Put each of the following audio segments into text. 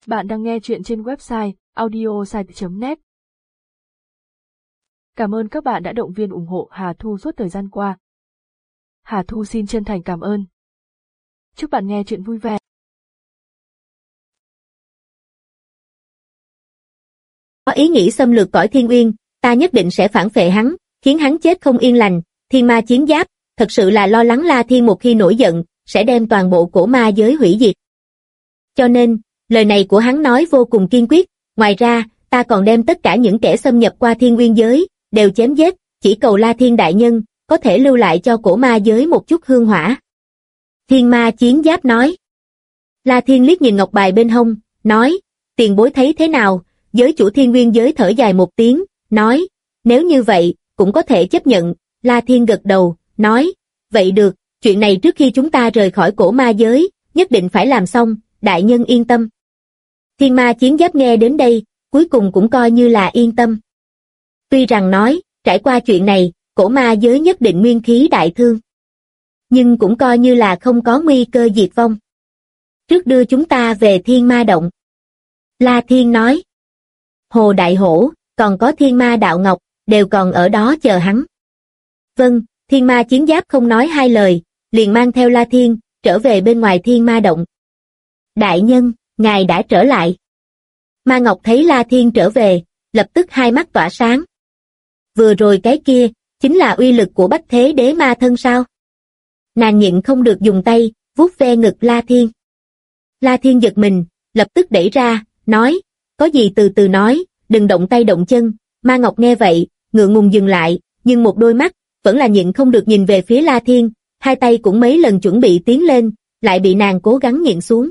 Bạn đang nghe chuyện trên website audiosite.net. Cảm ơn các bạn đã động viên ủng hộ Hà Thu suốt thời gian qua. Hà Thu xin chân thành cảm ơn. Chúc bạn nghe chuyện vui vẻ. Có ý nghĩ xâm lược cõi Thiên Uyên, ta nhất định sẽ phản phệ hắn, khiến hắn chết không yên lành. Thiên ma chiến giáp, thật sự là lo lắng La Thiên một khi nổi giận, sẽ đem toàn bộ cổ ma giới hủy diệt. Cho nên, lời này của hắn nói vô cùng kiên quyết, ngoài ra, ta còn đem tất cả những kẻ xâm nhập qua Thiên Uyên giới, đều chém giết, chỉ cầu La Thiên đại nhân, có thể lưu lại cho cổ ma giới một chút hương hỏa. Thiên ma chiến giáp nói. La Thiên liếc nhìn ngọc bài bên hông, nói, tiền bối thấy thế nào? Giới chủ Thiên Uyên giới thở dài một tiếng, nói, nếu như vậy, cũng có thể chấp nhận. La Thiên gật đầu, nói, vậy được, chuyện này trước khi chúng ta rời khỏi cổ ma giới, nhất định phải làm xong, đại nhân yên tâm. Thiên ma chiến giáp nghe đến đây, cuối cùng cũng coi như là yên tâm. Tuy rằng nói, trải qua chuyện này, cổ ma giới nhất định nguyên khí đại thương. Nhưng cũng coi như là không có nguy cơ diệt vong. Trước đưa chúng ta về Thiên Ma Động. La Thiên nói. Hồ Đại Hổ, còn có Thiên Ma Đạo Ngọc, đều còn ở đó chờ hắn. Vâng, Thiên Ma chiến giáp không nói hai lời, liền mang theo La Thiên, trở về bên ngoài Thiên Ma Động. Đại nhân, ngài đã trở lại. Ma Ngọc thấy La Thiên trở về, lập tức hai mắt tỏa sáng. Vừa rồi cái kia, chính là uy lực của Bách Thế Đế Ma Thân sao? Nàng nhịn không được dùng tay, vuốt ve ngực La Thiên. La Thiên giật mình, lập tức đẩy ra, nói, có gì từ từ nói, đừng động tay động chân. Ma Ngọc nghe vậy, ngượng ngùng dừng lại, nhưng một đôi mắt, vẫn là nhịn không được nhìn về phía La Thiên, hai tay cũng mấy lần chuẩn bị tiến lên, lại bị nàng cố gắng nhịn xuống.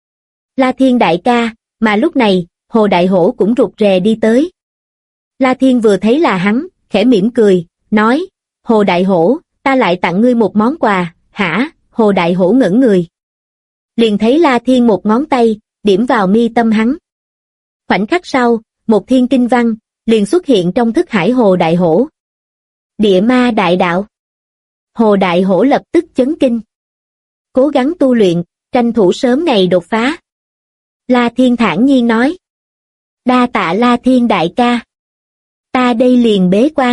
La Thiên đại ca, mà lúc này, Hồ Đại Hổ cũng rụt rè đi tới. La Thiên vừa thấy là hắn, khẽ mỉm cười, nói, Hồ Đại Hổ, ta lại tặng ngươi một món quà, hả? Hồ Đại Hổ ngẩn người. Liền thấy La Thiên một ngón tay, điểm vào mi tâm hắn. Khoảnh khắc sau, một thiên kinh văn, liền xuất hiện trong thức hải Hồ Đại Hổ. Địa ma đại đạo. Hồ Đại Hổ lập tức chấn kinh. Cố gắng tu luyện, tranh thủ sớm ngày đột phá. La Thiên thản nhiên nói. Đa tạ La Thiên đại ca. Ta đây liền bế quan.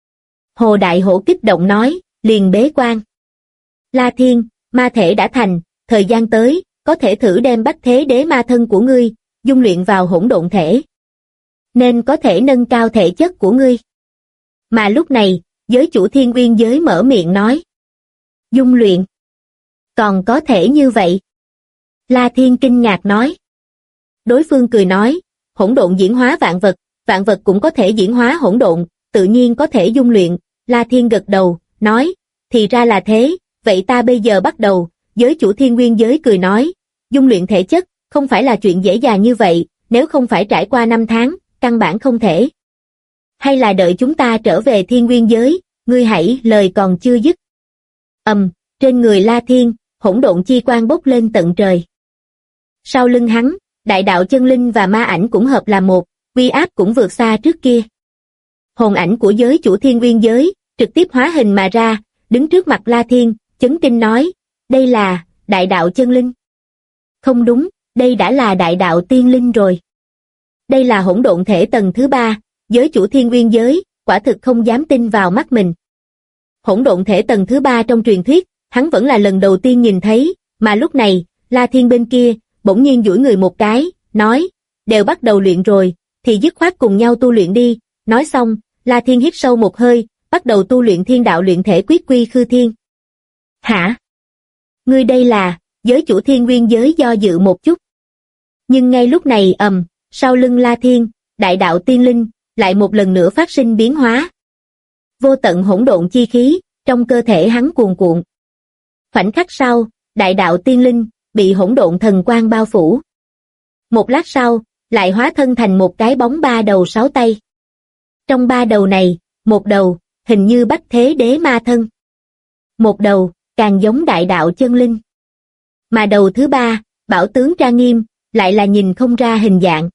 Hồ Đại Hổ kích động nói, liền bế quan. La Thiên, ma thể đã thành, thời gian tới, có thể thử đem Bách Thế Đế Ma Thân của ngươi, dung luyện vào hỗn độn thể. Nên có thể nâng cao thể chất của ngươi. Mà lúc này, giới chủ Thiên Uyên giới mở miệng nói. Dung luyện. Còn có thể như vậy? La Thiên kinh ngạc nói. Đối phương cười nói, hỗn độn diễn hóa vạn vật cũng có thể diễn hóa hỗn độn, tự nhiên có thể dung luyện. La Thiên gật đầu, nói, thì ra là thế, vậy ta bây giờ bắt đầu. Giới chủ Thiên Uyên giới cười nói, dung luyện thể chất, không phải là chuyện dễ dàng như vậy, nếu không phải trải qua 5 tháng, căn bản không thể. Hay là đợi chúng ta trở về Thiên Uyên giới, ngươi hãy, lời còn chưa dứt. Trên người La Thiên, hỗn độn chi quang bốc lên tận trời. Sau lưng hắn, đại đạo chân linh và ma ảnh cũng hợp là một, uy áp cũng vượt xa trước kia. Hồn ảnh của giới chủ Thiên Uyên giới, trực tiếp hóa hình mà ra, đứng trước mặt La Thiên, chấn kinh nói, đây là, đại đạo chân linh. Không đúng, đây đã là đại đạo tiên linh rồi. Đây là hỗn độn thể tầng thứ 3, giới chủ Thiên Uyên giới, quả thực không dám tin vào mắt mình. Hỗn độn thể tầng thứ 3 trong truyền thuyết, hắn vẫn là lần đầu tiên nhìn thấy, mà lúc này, La Thiên bên kia, bỗng nhiên duỗi người một cái, nói, đều bắt đầu luyện rồi, thì dứt khoát cùng nhau tu luyện đi. Nói xong, La Thiên hít sâu một hơi, bắt đầu tu luyện thiên đạo luyện thể quyết quy khư thiên. Hả? Ngươi đây là, giới chủ Thiên Uyên giới do dự một chút. Nhưng ngay lúc này sau lưng La Thiên, đại đạo tiên linh, lại một lần nữa phát sinh biến hóa. Vô tận hỗn độn chi khí, trong cơ thể hắn cuồn cuộn. Khoảnh khắc sau, đại đạo tiên linh, bị hỗn độn thần quang bao phủ. Một lát sau, lại hóa thân thành một cái bóng 3 đầu 6 tay. Trong 3 đầu này, một đầu, hình như Bách Thế Đế Ma Thân. Một đầu, càng giống đại đạo chân linh. Mà đầu thứ 3, bảo tướng trang nghiêm, lại là nhìn không ra hình dạng.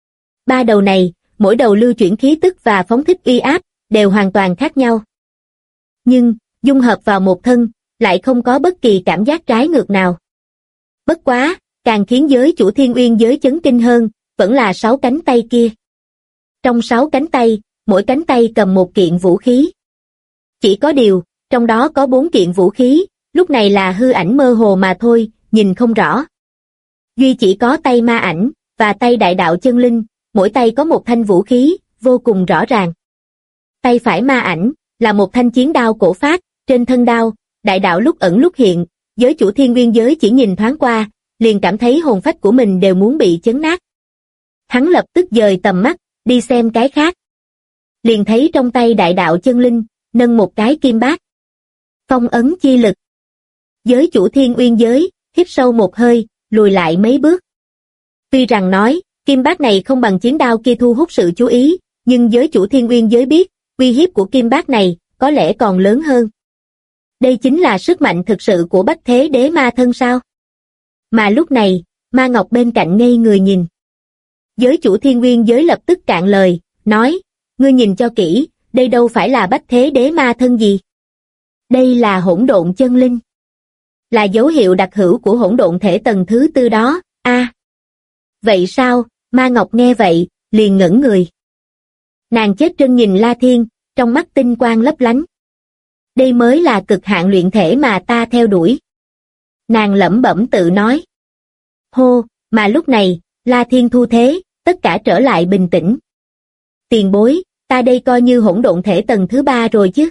3 đầu này, mỗi đầu lưu chuyển khí tức và phóng thích uy áp, đều hoàn toàn khác nhau. Nhưng, dung hợp vào một thân, lại không có bất kỳ cảm giác trái ngược nào. Bất quá, càng khiến giới chủ Thiên Uyên giới chấn kinh hơn, vẫn là 6 cánh tay kia. Trong 6 cánh tay, mỗi cánh tay cầm một kiện vũ khí. Chỉ có điều, trong đó có 4 kiện vũ khí, lúc này là hư ảnh mơ hồ mà thôi, nhìn không rõ. Duy chỉ có tay ma ảnh, và tay đại đạo chân linh, mỗi tay có một thanh vũ khí, vô cùng rõ ràng. Tay phải ma ảnh, là một thanh chiến đao cổ phát, trên thân đao, đại đạo lúc ẩn lúc hiện, giới chủ Thiên Nguyên giới chỉ nhìn thoáng qua, liền cảm thấy hồn phách của mình đều muốn bị chấn nát. Hắn lập tức dời tầm mắt, đi xem cái khác. Liền thấy trong tay đại đạo chân linh, nâng một cái kim bát. Phong ấn chi lực. Giới chủ Thiên Uyên giới, hít sâu một hơi, lùi lại mấy bước. Tuy rằng nói, kim bát này không bằng chiến đao kia thu hút sự chú ý, nhưng giới chủ Thiên Uyên giới biết, uy hiếp của kim bát này, có lẽ còn lớn hơn. Đây chính là sức mạnh thực sự của Bách Thế Đế Ma Thân sao? Mà lúc này, Ma Ngọc bên cạnh ngây người nhìn. Giới chủ Thiên Nguyên giới lập tức cạn lời, nói, ngươi nhìn cho kỹ, đây đâu phải là Bách Thế Đế Ma Thân gì. Đây là hỗn độn chân linh. Là dấu hiệu đặc hữu của hỗn độn thể tầng thứ 4 đó, Vậy sao, Ma Ngọc nghe vậy, liền ngẩn người. Nàng chết trân nhìn La Thiên, trong mắt tinh quang lấp lánh. Đây mới là cực hạn luyện thể mà ta theo đuổi. Nàng lẩm bẩm tự nói. Hô, mà lúc này, La Thiên thu thế, tất cả trở lại bình tĩnh. Tiền bối, ta đây coi như hỗn độn thể tầng thứ 3 rồi chứ?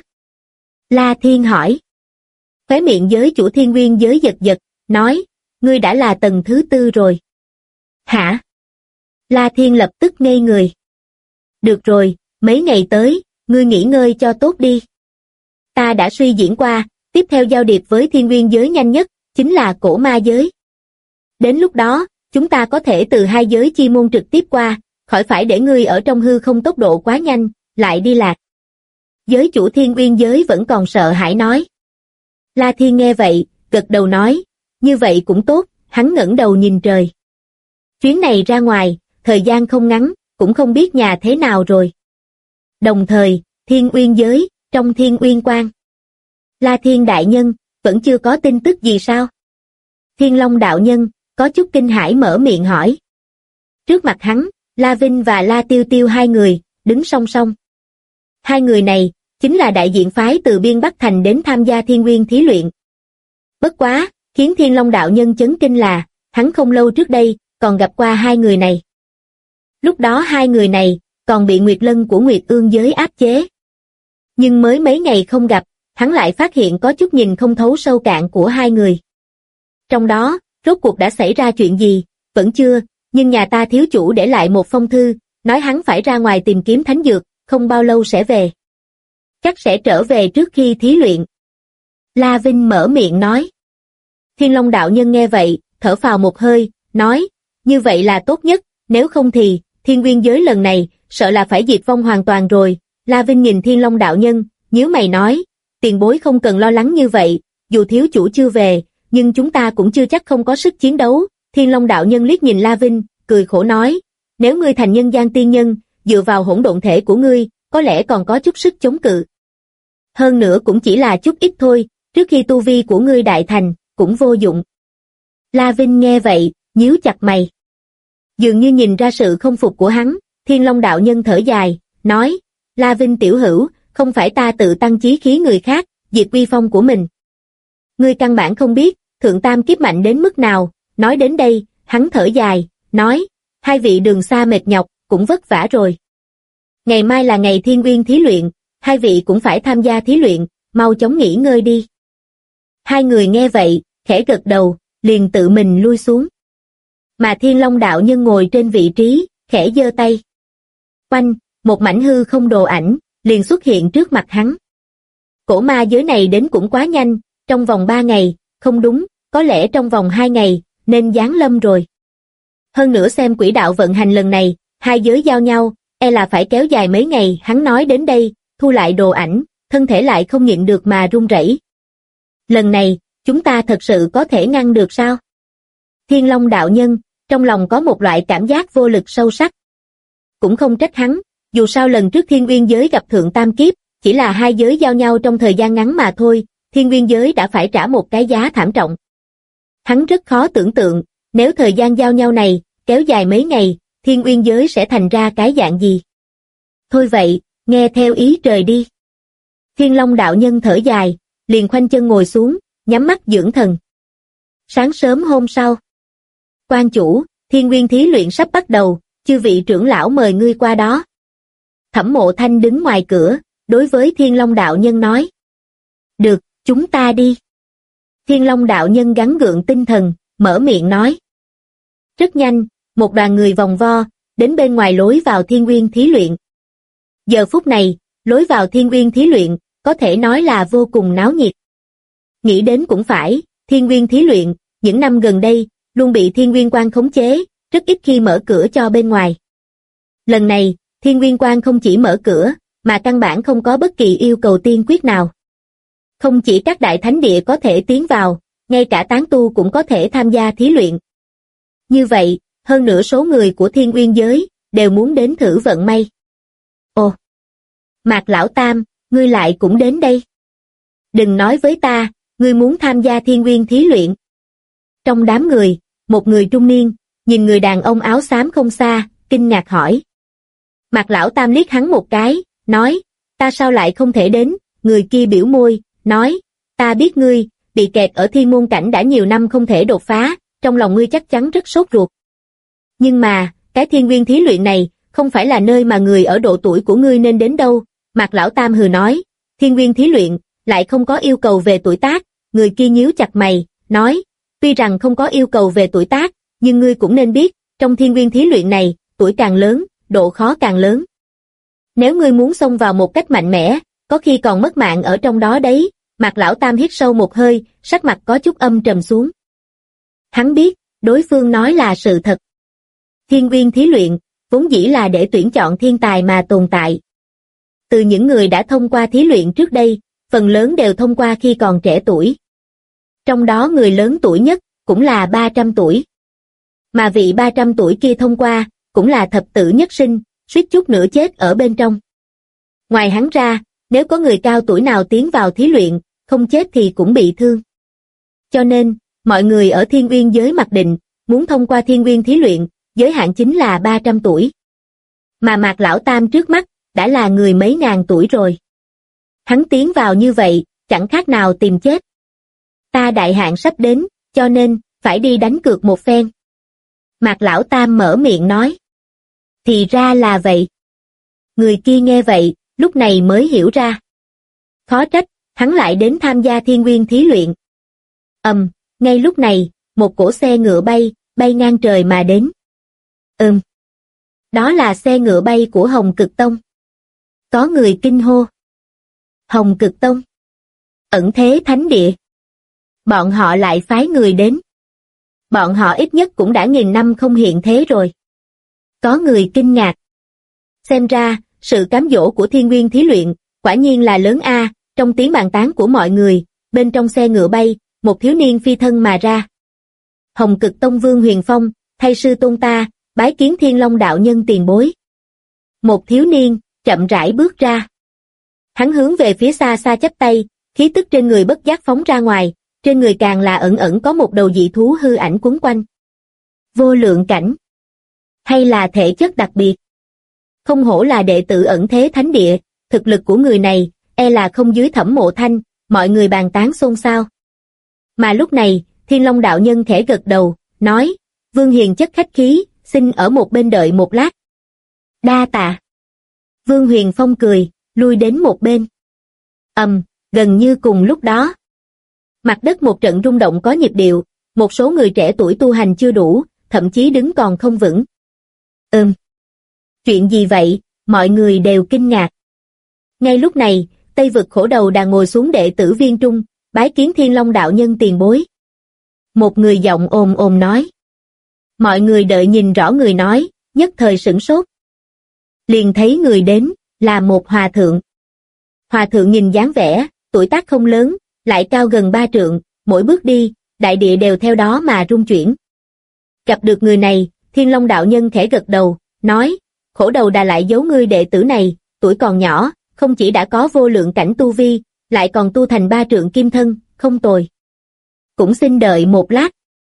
La Thiên hỏi. Khóe miệng giới chủ Thiên Nguyên giới giật giật, nói, ngươi đã là tầng thứ 4 rồi. Hả? La Thiên lập tức ngây người. Được rồi, mấy ngày tới, ngươi nghỉ ngơi cho tốt đi. Ta đã suy diễn qua, tiếp theo giao điệp với Thiên Nguyên giới nhanh nhất, chính là cổ ma giới. Đến lúc đó, chúng ta có thể từ hai giới chi môn trực tiếp qua, khỏi phải để ngươi ở trong hư không tốc độ quá nhanh, lại đi lạc. Giới chủ Thiên Nguyên giới vẫn còn sợ hãi nói. La Thiên nghe vậy, gật đầu nói, như vậy cũng tốt, hắn ngẩng đầu nhìn trời. Chuyến này ra ngoài, thời gian không ngắn, cũng không biết nhà thế nào rồi. Đồng thời, Thiên Uyên giới, trong Thiên Uyên Quan. La Thiên đại nhân, vẫn chưa có tin tức gì sao? Thiên Long đạo nhân, có chút kinh hãi mở miệng hỏi. Trước mặt hắn, La Vinh và La Tiêu Tiêu hai người, đứng song song. Hai người này, chính là đại diện phái từ Biên Bắc Thành đến tham gia Thiên Nguyên thí luyện. Bất quá, khiến Thiên Long đạo nhân chấn kinh là, hắn không lâu trước đây, còn gặp qua hai người này. Lúc đó hai người này, còn bị Nguyệt Lân của Nguyệt Ương giới áp chế. Nhưng mới mấy ngày không gặp, hắn lại phát hiện có chút nhìn không thấu sâu cạn của hai người. Trong đó, rốt cuộc đã xảy ra chuyện gì, vẫn chưa, nhưng nhà ta thiếu chủ để lại một phong thư, nói hắn phải ra ngoài tìm kiếm thánh dược, không bao lâu sẽ về. Chắc sẽ trở về trước khi thí luyện. La Vinh mở miệng nói. Thiên Long đạo nhân nghe vậy, thở phào một hơi, nói, như vậy là tốt nhất, nếu không thì, Thiên Nguyên giới lần này, sợ là phải diệt vong hoàn toàn rồi. La Vinh nhìn Thiên Long đạo nhân, nhíu mày nói, tiền bối không cần lo lắng như vậy, dù thiếu chủ chưa về, nhưng chúng ta cũng chưa chắc không có sức chiến đấu. Thiên Long đạo nhân liếc nhìn La Vinh, cười khổ nói, nếu ngươi thành nhân gian tiên nhân, dựa vào hỗn độn thể của ngươi, có lẽ còn có chút sức chống cự. Hơn nữa cũng chỉ là chút ít thôi, trước khi tu vi của ngươi đại thành, cũng vô dụng. La Vinh nghe vậy, nhíu chặt mày. Dường như nhìn ra sự không phục của hắn, Thiên Long đạo nhân thở dài, nói, La Vinh tiểu hữu, không phải ta tự tăng chí khí người khác, diệt uy phong của mình. Ngươi căn bản không biết, thượng tam kiếp mạnh đến mức nào. Nói đến đây, hắn thở dài, nói, hai vị đường xa mệt nhọc, cũng vất vả rồi. Ngày mai là ngày Thiên Nguyên thí luyện, hai vị cũng phải tham gia thí luyện, mau chóng nghỉ ngơi đi. Hai người nghe vậy, khẽ gật đầu, liền tự mình lui xuống. Mà Thiên Long đạo nhân ngồi trên vị trí, khẽ giơ tay. Oanh, một mảnh hư không đồ ảnh, liền xuất hiện trước mặt hắn. Cổ ma giới này đến cũng quá nhanh, trong vòng 3 ngày, không đúng, có lẽ trong vòng 2 ngày, nên giáng lâm rồi. Hơn nữa xem quỹ đạo vận hành lần này, hai giới giao nhau, e là phải kéo dài mấy ngày. Hắn nói đến đây, thu lại đồ ảnh, thân thể lại không nhịn được mà run rẩy. Lần này, chúng ta thật sự có thể ngăn được sao? Thiên Long đạo nhân, trong lòng có một loại cảm giác vô lực sâu sắc. Cũng không trách hắn, dù sao lần trước Thiên Nguyên giới gặp thượng tam kiếp, chỉ là hai giới giao nhau trong thời gian ngắn mà thôi, Thiên Nguyên giới đã phải trả một cái giá thảm trọng. Hắn rất khó tưởng tượng, Nếu thời gian giao nhau này, kéo dài mấy ngày, thiên uyên giới sẽ thành ra cái dạng gì? Thôi vậy, nghe theo ý trời đi. Thiên Long đạo nhân thở dài, liền khoanh chân ngồi xuống, nhắm mắt dưỡng thần. Sáng sớm hôm sau, quan chủ, Thiên Nguyên thí luyện sắp bắt đầu, chư vị trưởng lão mời ngươi qua đó. Thẩm Mộ Thanh đứng ngoài cửa, đối với Thiên Long đạo nhân nói. Được, chúng ta đi. Thiên Long đạo nhân gắng gượng tinh thần, mở miệng nói. Rất nhanh, một đoàn người vòng vo, đến bên ngoài lối vào Thiên Nguyên thí luyện. Giờ phút này, lối vào Thiên Nguyên thí luyện, có thể nói là vô cùng náo nhiệt. Nghĩ đến cũng phải, Thiên Nguyên thí luyện, những năm gần đây, luôn bị Thiên Nguyên Quan khống chế, rất ít khi mở cửa cho bên ngoài. Lần này, Thiên Nguyên Quan không chỉ mở cửa, mà căn bản không có bất kỳ yêu cầu tiên quyết nào. Không chỉ các đại thánh địa có thể tiến vào, ngay cả tán tu cũng có thể tham gia thí luyện. Như vậy, hơn nửa số người của Thiên Nguyên giới, đều muốn đến thử vận may. Ồ! Mạc Lão Tam, ngươi lại cũng đến đây. Đừng nói với ta, ngươi muốn tham gia Thiên Nguyên thí luyện. Trong đám người, một người trung niên, nhìn người đàn ông áo xám không xa, kinh ngạc hỏi. Mạc Lão Tam liếc hắn một cái, nói, ta sao lại không thể đến, người kia biểu môi, nói, ta biết ngươi, bị kẹt ở thiên môn cảnh đã nhiều năm không thể đột phá, trong lòng ngươi chắc chắn rất sốt ruột. Nhưng mà, cái Thiên Nguyên thí luyện này, không phải là nơi mà người ở độ tuổi của ngươi nên đến đâu. Mạc Lão Tam hừ nói, Thiên Nguyên thí luyện, lại không có yêu cầu về tuổi tác. Người kia nhíu chặt mày, nói, tuy rằng không có yêu cầu về tuổi tác, nhưng ngươi cũng nên biết, trong Thiên Nguyên thí luyện này, tuổi càng lớn, độ khó càng lớn. Nếu ngươi muốn xông vào một cách mạnh mẽ, có khi còn mất mạng ở trong đó đấy. Mạc Lão Tam hít sâu một hơi, sắc mặt có chút âm trầm xuống. Hắn biết, đối phương nói là sự thật. Thiên Nguyên thí luyện, vốn dĩ là để tuyển chọn thiên tài mà tồn tại. Từ những người đã thông qua thí luyện trước đây, phần lớn đều thông qua khi còn trẻ tuổi. Trong đó người lớn tuổi nhất, cũng là 300 tuổi. Mà vị 300 tuổi kia thông qua, cũng là thập tử nhất sinh, suýt chút nữa chết ở bên trong. Ngoài hắn ra, nếu có người cao tuổi nào tiến vào thí luyện, không chết thì cũng bị thương. Cho nên, mọi người ở Thiên Nguyên giới mặc định, muốn thông qua Thiên Nguyên thí luyện, giới hạn chính là 300 tuổi. Mà Mạc Lão Tam trước mắt, đã là người mấy ngàn tuổi rồi. Hắn tiến vào như vậy, chẳng khác nào tìm chết. Ta đại hạn sắp đến, cho nên, phải đi đánh cược một phen. Mạc Lão Tam mở miệng nói. Thì ra là vậy. Người kia nghe vậy, lúc này mới hiểu ra. Khó trách, hắn lại đến tham gia Thiên Nguyên thí luyện. Ngay lúc này, một cỗ xe ngựa bay ngang trời mà đến. Đó là xe ngựa bay của Hồng Cực Tông. Có người kinh hô. Hồng Cực Tông. Ẩn thế thánh địa. Bọn họ lại phái người đến. Bọn họ ít nhất cũng đã nghìn năm không hiện thế rồi. Có người kinh ngạc. Xem ra, sự cám dỗ của Thiên Nguyên thí luyện, quả nhiên là lớn a. Trong tiếng bàn tán của mọi người, bên trong xe ngựa bay, một thiếu niên phi thân mà ra. Hồng Cực Tông Vương Huyền Phong, thay sư tôn ta, bái kiến Thiên Long đạo nhân tiền bối. Một thiếu niên, chậm rãi bước ra. Hắn hướng về phía xa xa chắp tay, khí tức trên người bất giác phóng ra ngoài, trên người càng là ẩn ẩn có một đầu dị thú hư ảnh quấn quanh. Vô lượng cảnh. Hay là thể chất đặc biệt. Không hổ là đệ tử ẩn thế thánh địa, thực lực của người này, e là không dưới Thẩm Mộ Thanh, mọi người bàn tán xôn xao. Mà lúc này, Thiên Long đạo nhân khẽ gật đầu, nói, Vương Hiền chất khách khí, xin ở một bên đợi một lát. Đa tạ. Vương Huyền Phong cười, lui đến một bên. Gần như cùng lúc đó. Mặt đất một trận rung động có nhịp điệu, một số người trẻ tuổi tu hành chưa đủ, thậm chí đứng còn không vững. Chuyện gì vậy, mọi người đều kinh ngạc. Ngay lúc này, Tây Vực Khổ Đầu Đà ngồi xuống đệ tử viên trung, bái kiến Thiên Long đạo nhân tiền bối. Một người giọng ồm ồm nói. Mọi người đợi nhìn rõ người nói, nhất thời sửng sốt. Liền thấy người đến, là một hòa thượng. Hòa thượng nhìn dáng vẻ, tuổi tác không lớn, lại cao gần 3 trượng, mỗi bước đi, đại địa đều theo đó mà rung chuyển. Gặp được người này, Thiên Long đạo nhân khẽ gật đầu, nói, Khổ Đầu Đà lại giấu ngươi đệ tử này, tuổi còn nhỏ, không chỉ đã có vô lượng cảnh tu vi, lại còn tu thành 3 trượng kim thân, không tồi. Cũng xin đợi một lát.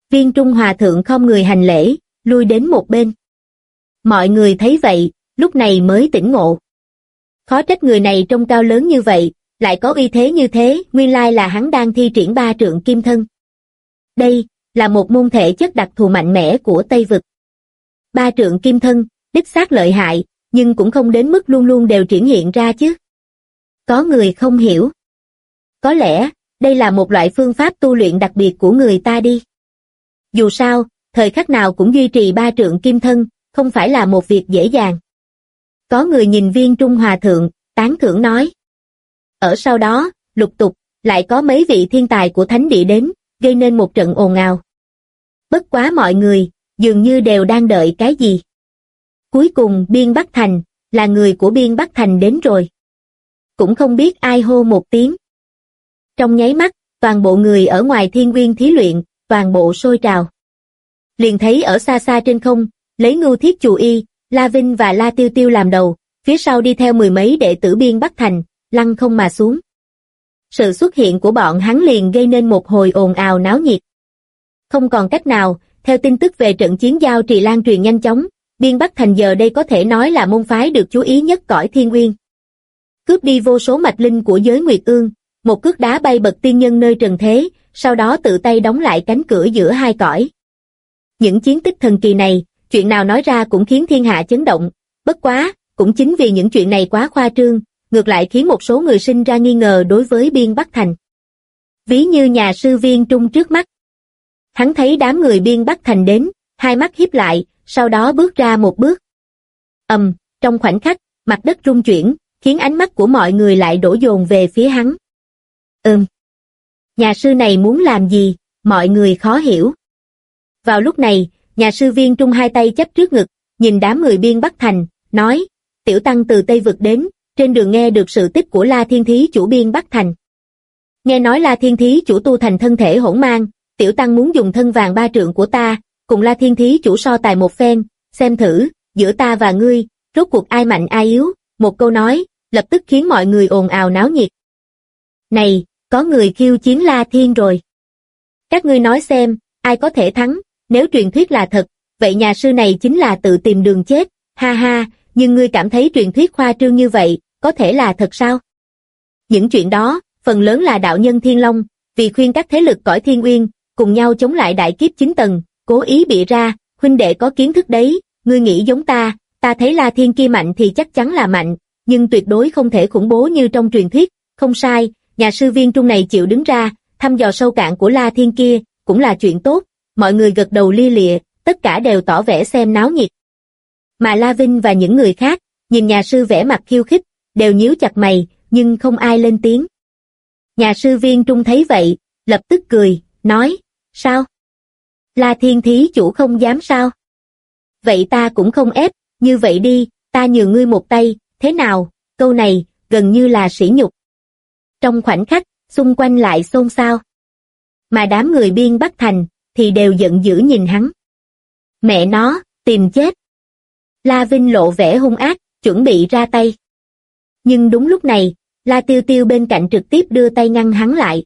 Viên Trung Hòa Thượng khom người hành lễ, lui đến một bên. Mọi người thấy vậy, lúc này mới tỉnh ngộ. Khó trách người này trông cao lớn như vậy, lại có uy thế như thế, nguyên lai là hắn đang thi triển 3 trượng kim thân. Đây là một môn thể chất đặc thù mạnh mẽ của Tây Vực. 3 trượng kim thân, đích xác lợi hại, nhưng cũng không đến mức luôn luôn đều triển hiện ra chứ. Có người không hiểu. Có lẽ, đây là một loại phương pháp tu luyện đặc biệt của người ta đi. Dù sao, thời khắc nào cũng duy trì 3 trượng kim thân, không phải là một việc dễ dàng. Có người nhìn Viên Trung Hòa Thượng, tán thưởng nói. Ở sau đó, lục tục, lại có mấy vị thiên tài của thánh địa đến, gây nên một trận ồn ào. Bất quá mọi người, dường như đều đang đợi cái gì. Cuối cùng Biên Bắc Thành, là người của Biên Bắc Thành đến rồi. Cũng không biết ai hô một tiếng. Trong nháy mắt, toàn bộ người ở ngoài Thiên Uyên thí luyện, toàn bộ sôi trào. Liền thấy ở xa xa trên không, lấy Ngưu Thiết Chù Y, La Vinh và La Tiêu Tiêu làm đầu, phía sau đi theo 10 mấy đệ tử Biên Bắc Thành, lăng không mà xuống. Sự xuất hiện của bọn hắn liền gây nên một hồi ồn ào náo nhiệt. Không còn cách nào, theo tin tức về trận chiến giao trì lan truyền nhanh chóng, Biên Bắc Thành giờ đây có thể nói là môn phái được chú ý nhất cõi Thiên Uyên. Cướp đi vô số mạch linh của giới Nguyệt Ương, một cước đá bay bậc tiên nhân nơi trần thế, sau đó tự tay đóng lại cánh cửa giữa hai cõi. Những chiến tích thần kỳ này, chuyện nào nói ra cũng khiến thiên hạ chấn động, bất quá, cũng chính vì những chuyện này quá khoa trương, ngược lại khiến một số người sinh ra nghi ngờ đối với Biên Bắc Thành. Ví như nhà sư Viên Trung trước mắt. Hắn thấy đám người Biên Bắc Thành đến, hai mắt híp lại, sau đó bước ra một bước. Trong khoảnh khắc, mặt đất rung chuyển, khiến ánh mắt của mọi người lại đổ dồn về phía hắn. Nhà sư này muốn làm gì, mọi người khó hiểu. Vào lúc này, nhà sư Viên Trung hai tay chắp trước ngực, nhìn đám người Biên Bắc Thành, nói, tiểu tăng từ Tây Vực đến, trên đường nghe được sự tích của La Thiên Thí chủ Biên Bắc Thành. Nghe nói La Thiên Thí chủ tu thành thân thể hỗn mang, tiểu tăng muốn dùng thân vàng 3 trượng của ta, cùng La Thiên Thí chủ so tài một phen, xem thử, giữa ta và ngươi, rốt cuộc ai mạnh ai yếu, một câu nói, lập tức khiến mọi người ồn ào náo nhiệt. Này, có người khiêu chiến La Thiên rồi. Các ngươi nói xem, ai có thể thắng, nếu truyền thuyết là thật, vậy nhà sư này chính là tự tìm đường chết, ha ha, nhưng ngươi cảm thấy truyền thuyết khoa trương như vậy, có thể là thật sao? Những chuyện đó, phần lớn là đạo nhân Thiên Long, vì khuyên các thế lực cõi Thiên Uyên, cùng nhau chống lại đại kiếp 9 tầng, cố ý bịa ra, huynh đệ có kiến thức đấy, ngươi nghĩ giống ta thấy La Thiên kia mạnh thì chắc chắn là mạnh, nhưng tuyệt đối không thể khủng bố như trong truyền thuyết, không sai, nhà sư Viên Trung này chịu đứng ra, thăm dò sâu cạn của La Thiên kia, cũng là chuyện tốt, mọi người gật đầu lia lịa, tất cả đều tỏ vẻ xem náo nhiệt. Mà La Vinh và những người khác, nhìn nhà sư vẻ mặt khiêu khích, đều nhíu chặt mày, nhưng không ai lên tiếng. Nhà sư Viên Trung thấy vậy, lập tức cười, nói, sao? La Thiên Thí chủ không dám sao? Vậy ta cũng không ép, như vậy đi, ta nhường ngươi một tay, thế nào? Câu này, gần như là sỉ nhục. Trong khoảnh khắc, xung quanh lại xôn xao. Mà đám người Biên Bắc Thành, thì đều giận dữ nhìn hắn. Mẹ nó, tìm chết. La Vinh lộ vẻ hung ác, chuẩn bị ra tay. Nhưng đúng lúc này, La Tiêu Tiêu bên cạnh trực tiếp đưa tay ngăn hắn lại.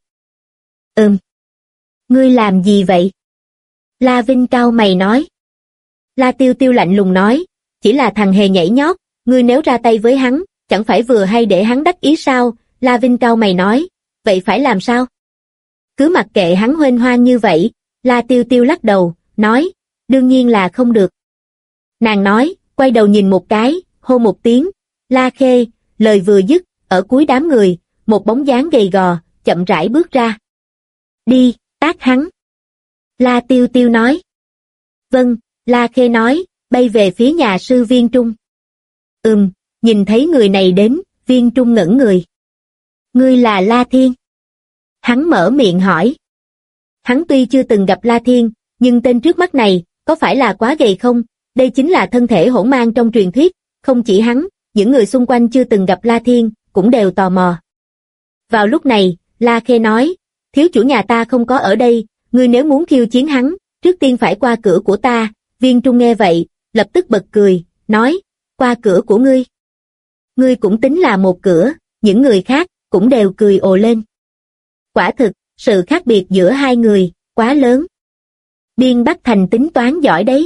Ngươi làm gì vậy? La Vinh cau mày nói. La Tiêu Tiêu lạnh lùng nói, chỉ là thằng hề nhảy nhót, ngươi nếu ra tay với hắn, chẳng phải vừa hay để hắn đắc ý sao? La Vinh cau mày nói, vậy phải làm sao? Cứ mặc kệ hắn huênh hoang như vậy, La Tiêu Tiêu lắc đầu, nói, đương nhiên là không được. Nàng nói, quay đầu nhìn một cái, hô một tiếng, La Khê, lời vừa dứt, ở cuối đám người, một bóng dáng gầy gò, chậm rãi bước ra. Đi, tát hắn. La Tiêu Tiêu nói. Vâng, La Khê nói, bay về phía nhà sư Viên Trung. Nhìn thấy người này đến, Viên Trung ngẩn người. Ngươi là La Thiên. Hắn mở miệng hỏi. Hắn tuy chưa từng gặp La Thiên, nhưng tên trước mắt này, có phải là quá gầy không? Đây chính là thân thể hỗn mang trong truyền thuyết, không chỉ hắn, những người xung quanh chưa từng gặp La Thiên, cũng đều tò mò. Vào lúc này, La Khê nói, thiếu chủ nhà ta không có ở đây, ngươi nếu muốn khiêu chiến hắn, trước tiên phải qua cửa của ta. Viên Trung nghe vậy, lập tức bật cười, nói, qua cửa của ngươi. Ngươi cũng tính là một cửa, những người khác, cũng đều cười ồ lên. Quả thực, sự khác biệt giữa hai người, quá lớn. Biên Bắc Thành tính toán giỏi đấy.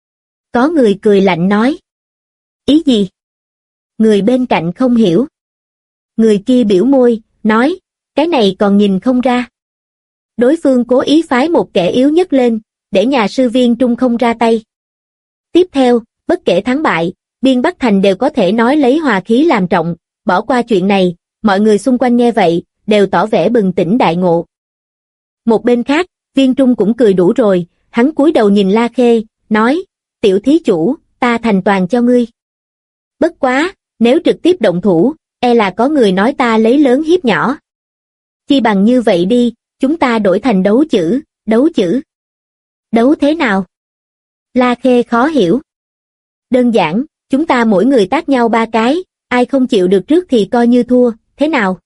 Có người cười lạnh nói. Ý gì? Người bên cạnh không hiểu. Người kia biểu môi, nói, cái này còn nhìn không ra. Đối phương cố ý phái một kẻ yếu nhất lên, để nhà sư Viên Trung không ra tay. Tiếp theo, bất kể thắng bại, Biên Bắc Thành đều có thể nói lấy hòa khí làm trọng, bỏ qua chuyện này, mọi người xung quanh nghe vậy, đều tỏ vẻ bừng tỉnh đại ngộ. Một bên khác, Viên Trung cũng cười đủ rồi, hắn cúi đầu nhìn La Khê, nói, tiểu thí chủ, ta thành toàn cho ngươi. Bất quá, nếu trực tiếp động thủ, e là có người nói ta lấy lớn hiếp nhỏ. Chi bằng như vậy đi, chúng ta đổi thành đấu chữ, đấu chữ. Đấu thế nào? La Khê khó hiểu. Đơn giản, chúng ta mỗi người tát nhau 3 cái, ai không chịu được trước thì coi như thua, thế nào?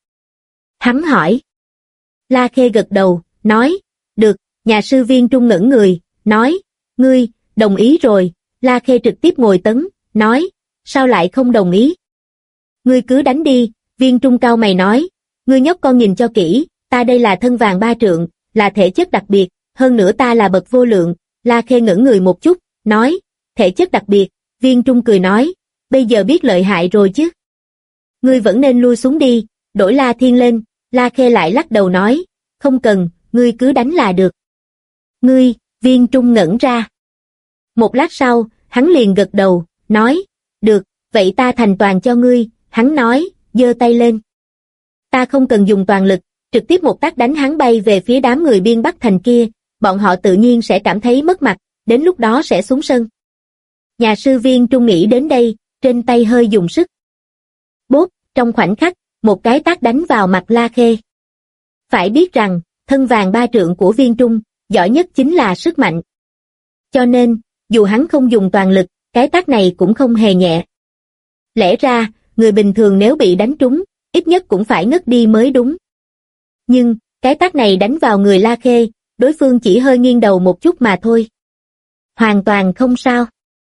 Hắn hỏi. La Khê gật đầu, nói, được, nhà sư Viên Trung ngẩn người, nói, ngươi, đồng ý rồi, La Khê trực tiếp ngồi tấn, nói, sao lại không đồng ý? Ngươi cứ đánh đi, Viên Trung cau mày nói, ngươi nhóc con nhìn cho kỹ, ta đây là thân vàng 3 trượng, là thể chất đặc biệt, hơn nữa ta là bậc vô lượng. La Khê ngẩn người một chút, nói, thể chất đặc biệt, Viên Trung cười nói, bây giờ biết lợi hại rồi chứ. Ngươi vẫn nên lui xuống đi, đổi La Thiên lên, La Khê lại lắc đầu nói, không cần, ngươi cứ đánh là được. Ngươi, Viên Trung ngẩn ra. Một lát sau, hắn liền gật đầu, nói, được, vậy ta thành toàn cho ngươi, hắn nói, giơ tay lên. Ta không cần dùng toàn lực, trực tiếp một tát đánh hắn bay về phía đám người Biên Bắc Thành kia, bọn họ tự nhiên sẽ cảm thấy mất mặt, đến lúc đó sẽ xuống sân. Nhà sư Viên Trung nghĩ đến đây, trên tay hơi dùng sức. Bốp, trong khoảnh khắc, một cái tát đánh vào mặt La Khê. Phải biết rằng, thân vàng 3 trượng của Viên Trung, giỏi nhất chính là sức mạnh. Cho nên, dù hắn không dùng toàn lực, cái tát này cũng không hề nhẹ. Lẽ ra, người bình thường nếu bị đánh trúng, ít nhất cũng phải ngất đi mới đúng. Nhưng, cái tát này đánh vào người La Khê, đối phương chỉ hơi nghiêng đầu một chút mà thôi. Hoàn toàn không sao.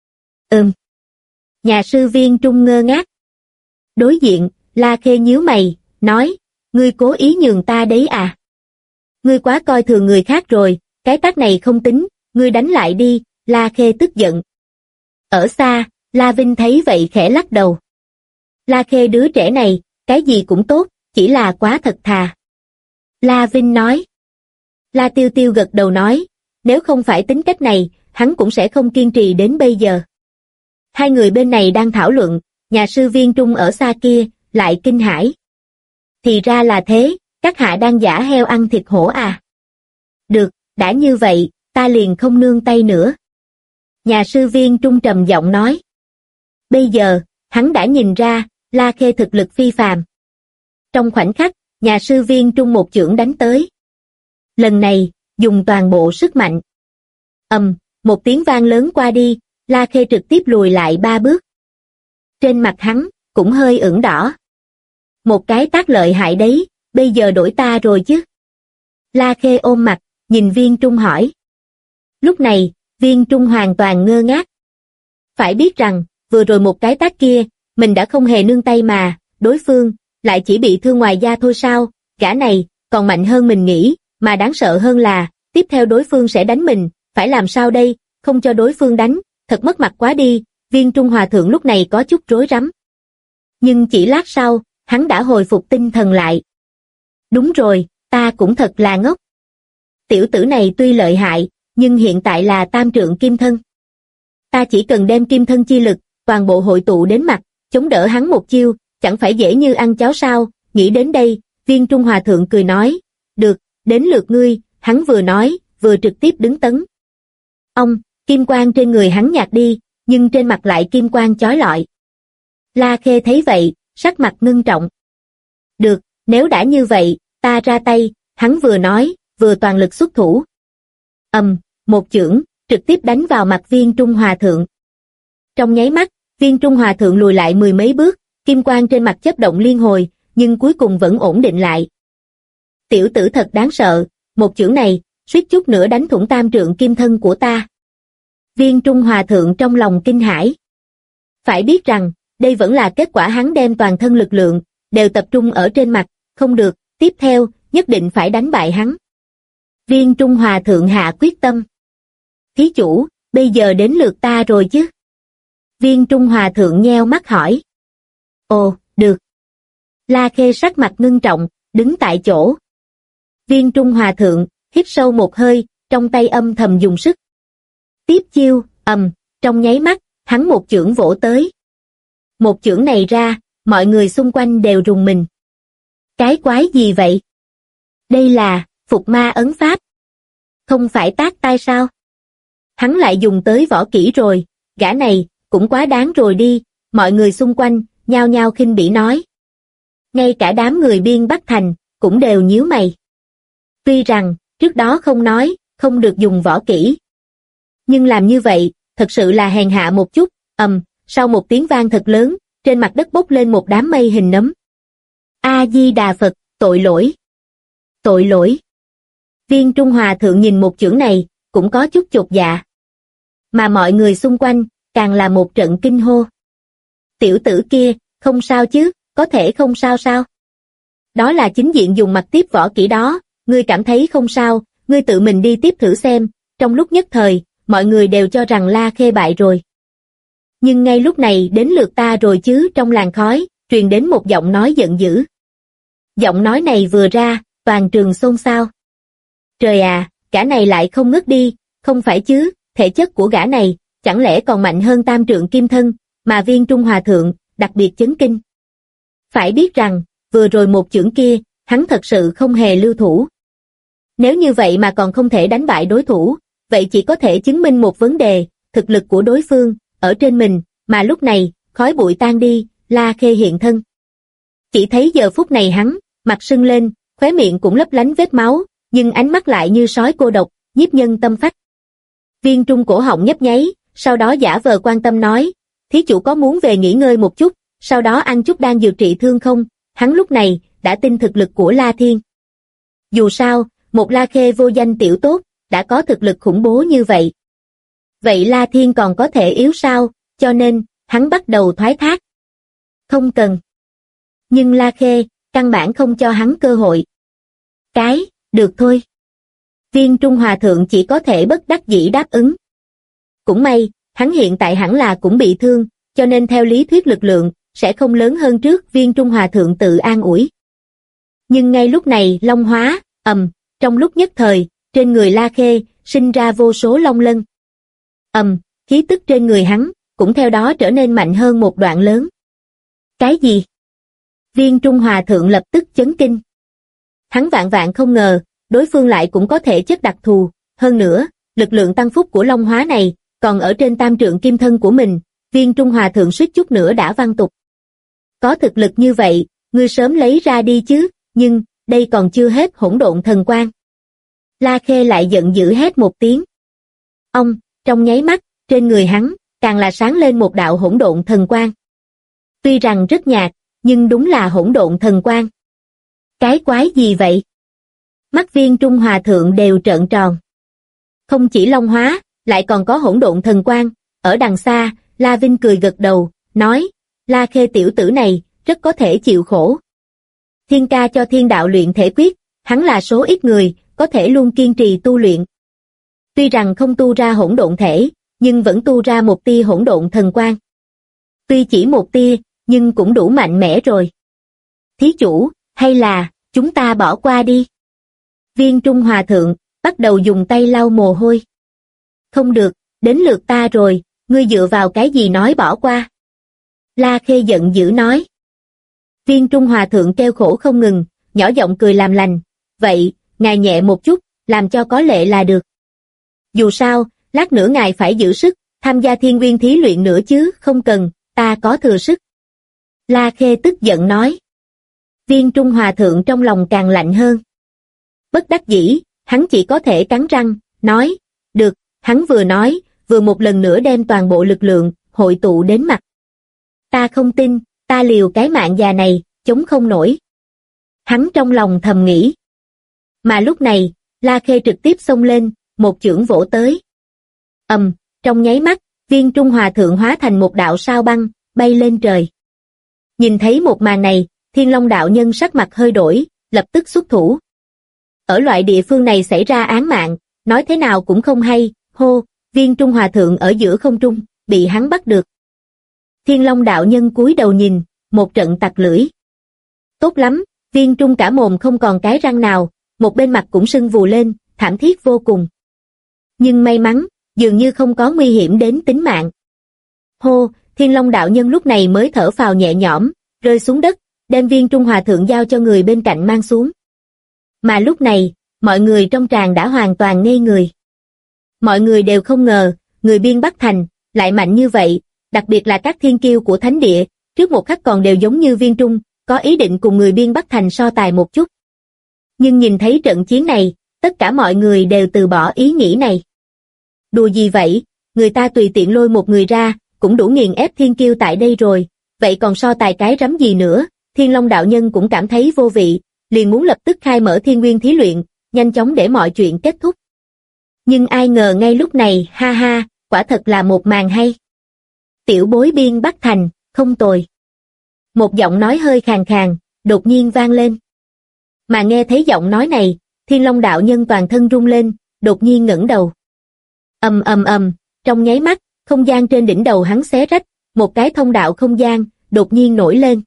Nhà sư Viên Trung ngơ ngác. Đối diện, La Khê nhíu mày, nói, ngươi cố ý nhường ta đấy à? Ngươi quá coi thường người khác rồi, cái tát này không tính, ngươi đánh lại đi, La Khê tức giận. Ở xa, La Vinh thấy vậy khẽ lắc đầu. La Khê đứa trẻ này, cái gì cũng tốt, chỉ là quá thật thà. La Vinh nói. La Tiêu Tiêu gật đầu nói, nếu không phải tính cách này, hắn cũng sẽ không kiên trì đến bây giờ. Hai người bên này đang thảo luận, nhà sư Viên Trung ở xa kia, lại kinh hãi. Thì ra là thế, các hạ đang giả heo ăn thịt hổ à? Được, đã như vậy, ta liền không nương tay nữa. Nhà sư Viên Trung trầm giọng nói. Bây giờ, hắn đã nhìn ra, La Khê thực lực phi phàm. Trong khoảnh khắc, nhà sư Viên Trung một chưởng đánh tới. Lần này, dùng toàn bộ sức mạnh. Một tiếng vang lớn qua đi, La Khê trực tiếp lùi lại 3 bước. Trên mặt hắn, cũng hơi ửng đỏ. Một cái tát lợi hại đấy, bây giờ đổi ta rồi chứ. La Khê ôm mặt, nhìn Viên Trung hỏi. Lúc này, Viên Trung hoàn toàn ngơ ngác. Phải biết rằng, vừa rồi một cái tát kia, mình đã không hề nương tay mà, đối phương, lại chỉ bị thương ngoài da thôi sao, gã này, còn mạnh hơn mình nghĩ, mà đáng sợ hơn là, tiếp theo đối phương sẽ đánh mình, phải làm sao đây, không cho đối phương đánh, thật mất mặt quá đi, Viên Trung Hòa Thượng lúc này có chút rối rắm. Nhưng chỉ lát sau, hắn đã hồi phục tinh thần lại. Đúng rồi, ta cũng thật là ngốc. Tiểu tử này tuy lợi hại, nhưng hiện tại là tam trượng kim thân. Ta chỉ cần đem kim thân chi lực, toàn bộ hội tụ đến mặt, chống đỡ hắn một chiêu, chẳng phải dễ như ăn cháo sao, nghĩ đến đây, Viên Trung Hòa Thượng cười nói, được, đến lượt ngươi, hắn vừa nói, vừa trực tiếp đứng tấn. Kim quang trên người hắn nhạt đi, nhưng trên mặt lại kim quang chói lọi. La Khê thấy vậy, sắc mặt ngưng trọng. Được, nếu đã như vậy, ta ra tay, hắn vừa nói, vừa toàn lực xuất thủ. Một chưởng, trực tiếp đánh vào mặt Viên Trung Hòa Thượng. Trong nháy mắt, Viên Trung Hòa Thượng lùi lại 10 mấy bước, kim quang trên mặt chớp động liên hồi, nhưng cuối cùng vẫn ổn định lại. Tiểu tử thật đáng sợ, một chưởng này, suýt chút nữa đánh thủng tam trượng kim thân của ta. Viên Trung Hòa Thượng trong lòng kinh hãi. Phải biết rằng, đây vẫn là kết quả hắn đem toàn thân lực lượng, đều tập trung ở trên mặt, không được, tiếp theo, nhất định phải đánh bại hắn. Viên Trung Hòa Thượng hạ quyết tâm. Thí chủ, bây giờ đến lượt ta rồi chứ? Viên Trung Hòa Thượng nheo mắt hỏi. Ồ, được. La Khê sắc mặt ngưng trọng, đứng tại chỗ. Viên Trung Hòa Thượng hít sâu một hơi, trong tay âm thầm dùng sức. Tiếp chiêu, trong nháy mắt, hắn một chưởng vỗ tới. Một chưởng này ra, mọi người xung quanh đều rùng mình. Cái quái gì vậy? Đây là Phục Ma ấn pháp. Không phải tác tai sao? Hắn lại dùng tới võ kỹ rồi, gã này cũng quá đáng rồi đi, mọi người xung quanh nhao nhao khinh bỉ nói. Ngay cả đám người Biên Bắc Thành cũng đều nhíu mày. Tuy rằng trước đó không nói không được dùng võ kỹ, nhưng làm như vậy thật sự là hèn hạ một chút. Sau một tiếng vang thật lớn, trên mặt đất bốc lên một đám mây hình nấm. A Di Đà Phật, tội lỗi. Tội lỗi. Viên Trung Hòa Thượng nhìn một chưởng này, cũng có chút chột dạ. Mà mọi người xung quanh, càng là một trận kinh hô. Tiểu tử kia, không sao chứ, có thể không sao sao? Đó là chính diện dùng mặt tiếp võ kỹ đó, ngươi cảm thấy không sao, ngươi tự mình đi tiếp thử xem. Trong lúc nhất thời, mọi người đều cho rằng La Khê bại rồi. Nhưng ngay lúc này đến lượt ta rồi chứ. Trong làn khói, truyền đến một giọng nói giận dữ. Giọng nói này vừa ra, toàn trường xôn xao. Trời à, gã này lại không ngất đi, không phải chứ, thể chất của gã này, chẳng lẽ còn mạnh hơn Tam Trượng Kim Thân, mà Viên Trung Hòa Thượng, đặc biệt chấn kinh. Phải biết rằng, vừa rồi một chưởng kia, hắn thật sự không hề lưu thủ. Nếu như vậy mà còn không thể đánh bại đối thủ, vậy chỉ có thể chứng minh một vấn đề, thực lực của đối phương, ở trên mình, mà lúc này, khói bụi tan đi, La Khê hiện thân. Chỉ thấy giờ phút này hắn, mặt sưng lên, khóe miệng cũng lấp lánh vết máu, nhưng ánh mắt lại như sói cô độc, nhiếp nhân tâm phách. Viên Trung cổ họng nhấp nháy, sau đó giả vờ quan tâm nói, thí chủ có muốn về nghỉ ngơi một chút, sau đó ăn chút đan dược trị thương không? Hắn lúc này, đã tin thực lực của La Thiên. Dù sao, một La Khê vô danh tiểu tốt, đã có thực lực khủng bố như vậy. Vậy La Thiên còn có thể yếu sao, cho nên, hắn bắt đầu thoái thác. Không cần. Nhưng La Khê, căn bản không cho hắn cơ hội. Được thôi. Viên Trung Hòa Thượng chỉ có thể bất đắc dĩ đáp ứng. Cũng may, hắn hiện tại hẳn là cũng bị thương, cho nên theo lý thuyết lực lượng, sẽ không lớn hơn trước. Viên Trung Hòa Thượng tự an ủi. Nhưng ngay lúc này long hóa, trong lúc nhất thời, trên người La Khê, sinh ra vô số long lân. Khí tức trên người hắn, cũng theo đó trở nên mạnh hơn một đoạn lớn. Cái gì? Viên Trung Hòa Thượng lập tức chấn kinh. Hắn vạn vạn không ngờ, đối phương lại cũng có thể chất đặc thù, hơn nữa, lực lượng tăng phúc của long hóa này, còn ở trên Tam Trượng Kim Thân của mình. Viên Trung Hòa Thượng suýt chút nữa đã văng tục. Có thực lực như vậy, ngươi sớm lấy ra đi chứ, nhưng, đây còn chưa hết hỗn độn thần quang. La Khê lại giận dữ hét một tiếng. Trong nháy mắt, trên người hắn, càng là sáng lên một đạo hỗn độn thần quang. Tuy rằng rất nhạt, nhưng đúng là hỗn độn thần quang. Cái quái gì vậy? Mắt Viên Trung Hòa Thượng đều trợn tròn. Không chỉ long hóa, lại còn có hỗn độn thần quang. Ở đằng xa, La Vinh cười gật đầu, nói, La Khê tiểu tử này, rất có thể chịu khổ. Thiên ca cho thiên đạo luyện thể quyết, hắn là số ít người, có thể luôn kiên trì tu luyện. Tuy rằng không tu ra hỗn độn thể, nhưng vẫn tu ra một tia hỗn độn thần quang. Tuy chỉ một tia, nhưng cũng đủ mạnh mẽ rồi. Thí chủ, hay là, chúng ta bỏ qua đi. Viên Trung Hòa Thượng, bắt đầu dùng tay lau mồ hôi. Không được, đến lượt ta rồi, ngươi dựa vào cái gì nói bỏ qua. La Khê giận dữ nói. Viên Trung Hòa Thượng kêu khổ không ngừng, nhỏ giọng cười làm lành. Vậy, ngài nhẹ một chút, làm cho có lệ là được. Dù sao, lát nữa ngài phải giữ sức, tham gia Thiên Nguyên thí luyện nữa chứ, không cần, ta có thừa sức. La Khê tức giận nói. Viên Trung Hòa Thượng trong lòng càng lạnh hơn. Bất đắc dĩ, hắn chỉ có thể cắn răng, nói, được, hắn vừa nói, vừa một lần nữa đem toàn bộ lực lượng, hội tụ đến mặt. Ta không tin, ta liều cái mạng già này, chống không nổi. Hắn trong lòng thầm nghĩ. Mà lúc này, La Khê trực tiếp xông lên, một chưởng vỗ tới. Trong nháy mắt, Viên Trung Hòa Thượng hóa thành một đạo sao băng, bay lên trời. Nhìn thấy một màn này, Thiên Long đạo nhân sắc mặt hơi đổi, lập tức xuất thủ. Ở loại địa phương này xảy ra án mạng, nói thế nào cũng không hay, hô, Viên Trung Hòa Thượng ở giữa không trung, bị hắn bắt được. Thiên Long đạo nhân cúi đầu nhìn, một trận tặc lưỡi. Tốt lắm, Viên Trung cả mồm không còn cái răng nào, một bên mặt cũng sưng vù lên, thảm thiết vô cùng. Nhưng may mắn, dường như không có nguy hiểm đến tính mạng. Hô, Thiên Long đạo nhân lúc này mới thở phào nhẹ nhõm, rơi xuống đất, đem Viên Trung Hòa Thượng giao cho người bên cạnh mang xuống. Mà lúc này, mọi người trong tràng đã hoàn toàn ngây người. Mọi người đều không ngờ, người Biên Bắc Thành lại mạnh như vậy, đặc biệt là các thiên kiêu của thánh địa, trước một khắc còn đều giống như Viên Trung, có ý định cùng người Biên Bắc Thành so tài một chút. Nhưng nhìn thấy trận chiến này, tất cả mọi người đều từ bỏ ý nghĩ này. Đùa gì vậy, người ta tùy tiện lôi một người ra, cũng đủ nghiền ép thiên kiêu tại đây rồi, vậy còn so tài cái rắm gì nữa. Thiên Long đạo nhân cũng cảm thấy vô vị, liền muốn lập tức khai mở thiên nguyên thí luyện, nhanh chóng để mọi chuyện kết thúc. Nhưng ai ngờ ngay lúc này, ha ha, quả thật là một màn hay. Tiểu bối Biên Bắc Thành, không tồi. Một giọng nói hơi khàn khàn, đột nhiên vang lên. Mà nghe thấy giọng nói này, Thiên Long đạo nhân toàn thân rung lên, đột nhiên ngẩng đầu. Ầm ầm ầm, trong nháy mắt, không gian trên đỉnh đầu hắn xé rách, một cái thông đạo không gian đột nhiên nổi lên.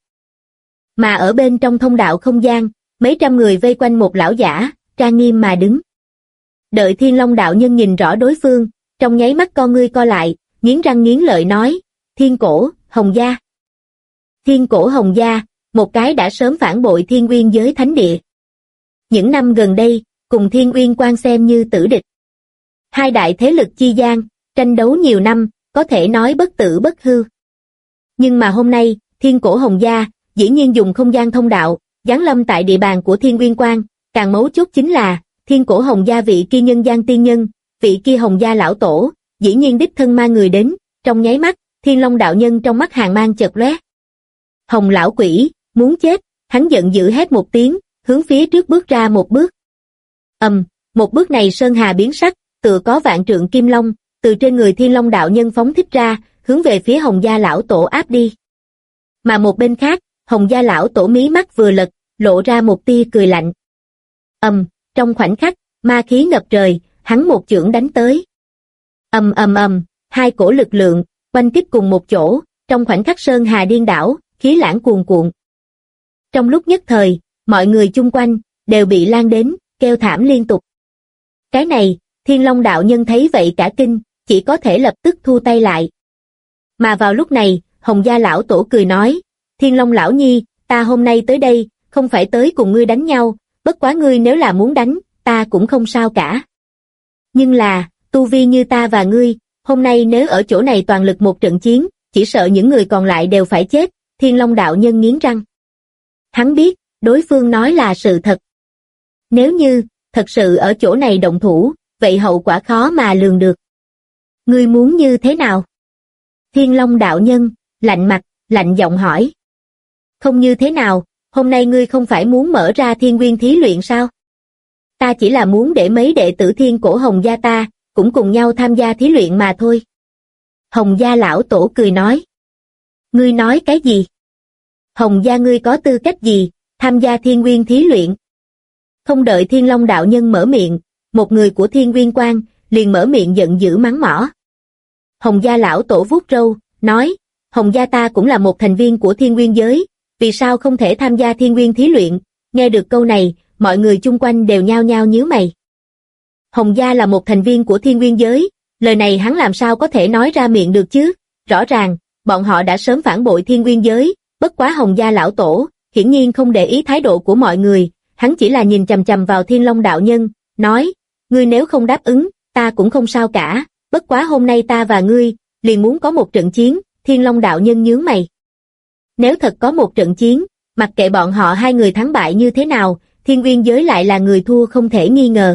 Mà ở bên trong thông đạo không gian, mấy trăm người vây quanh một lão giả, trang nghiêm mà đứng. Đợi Thiên Long đạo nhân nhìn rõ đối phương, trong nháy mắt con ngươi co lại, nghiến răng nghiến lợi nói, Thiên Cổ, Hồng Gia. Thiên Cổ Hồng Gia, một cái đã sớm phản bội Thiên Uyên giới thánh địa. Những năm gần đây, cùng Thiên Uyên Quan xem như tử địch. Hai đại thế lực chi gian, tranh đấu nhiều năm, có thể nói bất tử bất hư. Nhưng mà hôm nay, Thiên Cổ Hồng Gia, dĩ nhiên dùng không gian thông đạo, giáng lâm tại địa bàn của Thiên Uyên Quan, càng mấu chốt chính là, Thiên Cổ Hồng Gia vị kia nhân gian tiên nhân, vị kia Hồng Gia lão tổ, dĩ nhiên đích thân mang người đến, trong nháy mắt, Thiên Long đạo nhân trong mắt hàn mang chợt lóe. Hồng lão quỷ, muốn chết, hắn giận dữ hét một tiếng, hướng phía trước bước ra một bước. Một bước này sơn hà biến sắc, tựa có vạn trượng kim long, từ trên người Thiên Long đạo nhân phóng thích ra, hướng về phía Hồng Gia lão tổ áp đi. Mà một bên khác, Hồng Gia lão tổ mí mắt vừa lật, lộ ra một tia cười lạnh. Trong khoảnh khắc, ma khí ngập trời, hắn một chưởng đánh tới. Hai cổ lực lượng quanh kích cùng một chỗ, trong khoảnh khắc sơn hà điên đảo, khí lãng cuồn cuộn. Trong lúc nhất thời, mọi người chung quanh đều bị lan đến, kêu thảm liên tục. Cái này, Thiên Long đạo nhân thấy vậy cả kinh, chỉ có thể lập tức thu tay lại. Mà vào lúc này, Hồng Gia lão tổ cười nói, Thiên Long lão nhi, ta hôm nay tới đây, không phải tới cùng ngươi đánh nhau, bất quá ngươi nếu là muốn đánh, ta cũng không sao cả. Nhưng là, tu vi như ta và ngươi, hôm nay nếu ở chỗ này toàn lực một trận chiến, chỉ sợ những người còn lại đều phải chết. Thiên Long đạo nhân nghiến răng. Hắn biết, đối phương nói là sự thật. Nếu như, thật sự ở chỗ này động thủ, vậy hậu quả khó mà lường được. Ngươi muốn như thế nào? Thiên Long đạo nhân, lạnh mặt, lạnh giọng hỏi. Không như thế nào, hôm nay ngươi không phải muốn mở ra thiên nguyên thí luyện sao? Ta chỉ là muốn để mấy đệ tử Thiên Cổ Hồng Gia ta, cũng cùng nhau tham gia thí luyện mà thôi. Hồng Gia lão tổ cười nói. Ngươi nói cái gì? Hồng Gia ngươi có tư cách gì, tham gia thiên nguyên thí luyện? Không đợi Thiên Long đạo nhân mở miệng, một người của Thiên Uyên Quan liền mở miệng giận dữ mắng mỏ. Hồng Gia lão tổ vuốt râu, nói, Hồng Gia ta cũng là một thành viên của Thiên Uyên giới, vì sao không thể tham gia thiên nguyên thí luyện? Nghe được câu này, mọi người chung quanh đều nhao nhao nhíu mày. Hồng Gia là một thành viên của Thiên Uyên giới, lời này hắn làm sao có thể nói ra miệng được chứ? Rõ ràng, bọn họ đã sớm phản bội Thiên Uyên giới, bất quá Hồng Gia lão tổ, hiển nhiên không để ý thái độ của mọi người, hắn chỉ là nhìn chằm chằm vào Thiên Long đạo nhân, nói, ngươi nếu không đáp ứng, ta cũng không sao cả, bất quá hôm nay ta và ngươi, liền muốn có một trận chiến. Thiên Long đạo nhân nhướng mày. Nếu thật có một trận chiến, mặc kệ bọn họ hai người thắng bại như thế nào, Thiên Uyên giới lại là người thua không thể nghi ngờ.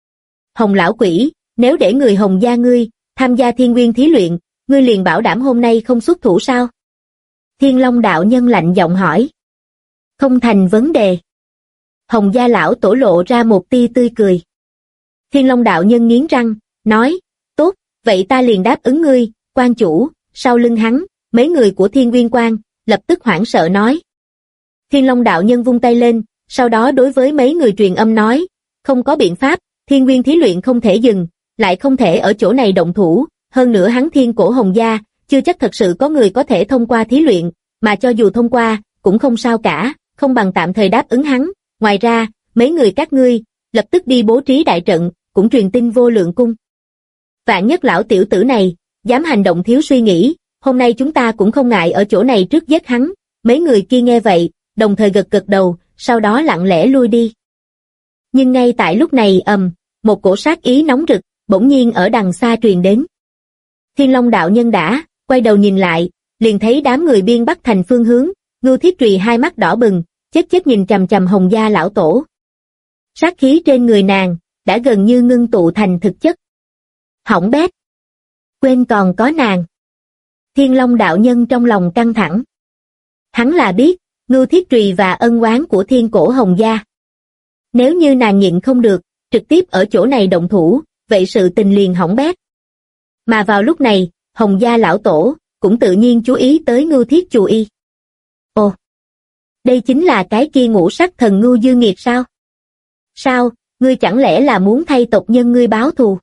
Hồng lão quỷ, nếu để người Hồng Gia ngươi tham gia thiên nguyên thí luyện, ngươi liền bảo đảm hôm nay không xuất thủ sao? Thiên Long đạo nhân lạnh giọng hỏi. Không thành vấn đề. Hồng Gia lão tổ lộ ra một tia tươi cười. Thiên Long đạo nhân nghiến răng, nói, tốt, vậy ta liền đáp ứng ngươi. Quan chủ. Sau lưng hắn, mấy người của Thiên Uyên Quan lập tức hoảng sợ nói. Thiên Long đạo nhân vung tay lên, sau đó đối với mấy người truyền âm nói, không có biện pháp, thiên nguyên thí luyện không thể dừng, lại không thể ở chỗ này động thủ, hơn nữa hắn Thiên Cổ Hồng gia, chưa chắc thật sự có người có thể thông qua thí luyện, mà cho dù thông qua, cũng không sao cả, không bằng tạm thời đáp ứng hắn. Ngoài ra, mấy người các ngươi, lập tức đi bố trí đại trận, cũng truyền tin Vô Lượng Cung. Vạn nhất lão tiểu tử này, dám hành động thiếu suy nghĩ, hôm nay chúng ta cũng không ngại ở chỗ này trước giết hắn. Mấy người kia nghe vậy, đồng thời gật gật đầu, sau đó lặng lẽ lui đi. Nhưng ngay tại lúc này một cổ sát ý nóng rực, bỗng nhiên ở đằng xa truyền đến. Thiên Long đạo nhân đã quay đầu nhìn lại, liền thấy đám người biên Bắc thành phương hướng, Ngưu Thiết Trùy hai mắt đỏ bừng, chết nhìn chằm chằm Hồng gia lão tổ. Sát khí trên người nàng đã gần như ngưng tụ thành thực chất. Hỏng bét, quên còn có nàng. Thiên Long đạo nhân trong lòng căng thẳng. Hắn là biết Ngưu Thiết Trùy và ân oán của Thiên Cổ Hồng gia. Nếu như nàng nhịn không được, trực tiếp ở chỗ này động thủ, vậy sự tình liền hỏng bét. Mà vào lúc này, Hồng gia lão tổ cũng tự nhiên chú ý tới Ngưu Thiết Trùy. Ồ, đây chính là cái kia ngũ sắc thần Ngưu Dương Nghiệt sao? Sao, ngươi chẳng lẽ là muốn thay tộc nhân ngươi báo thù?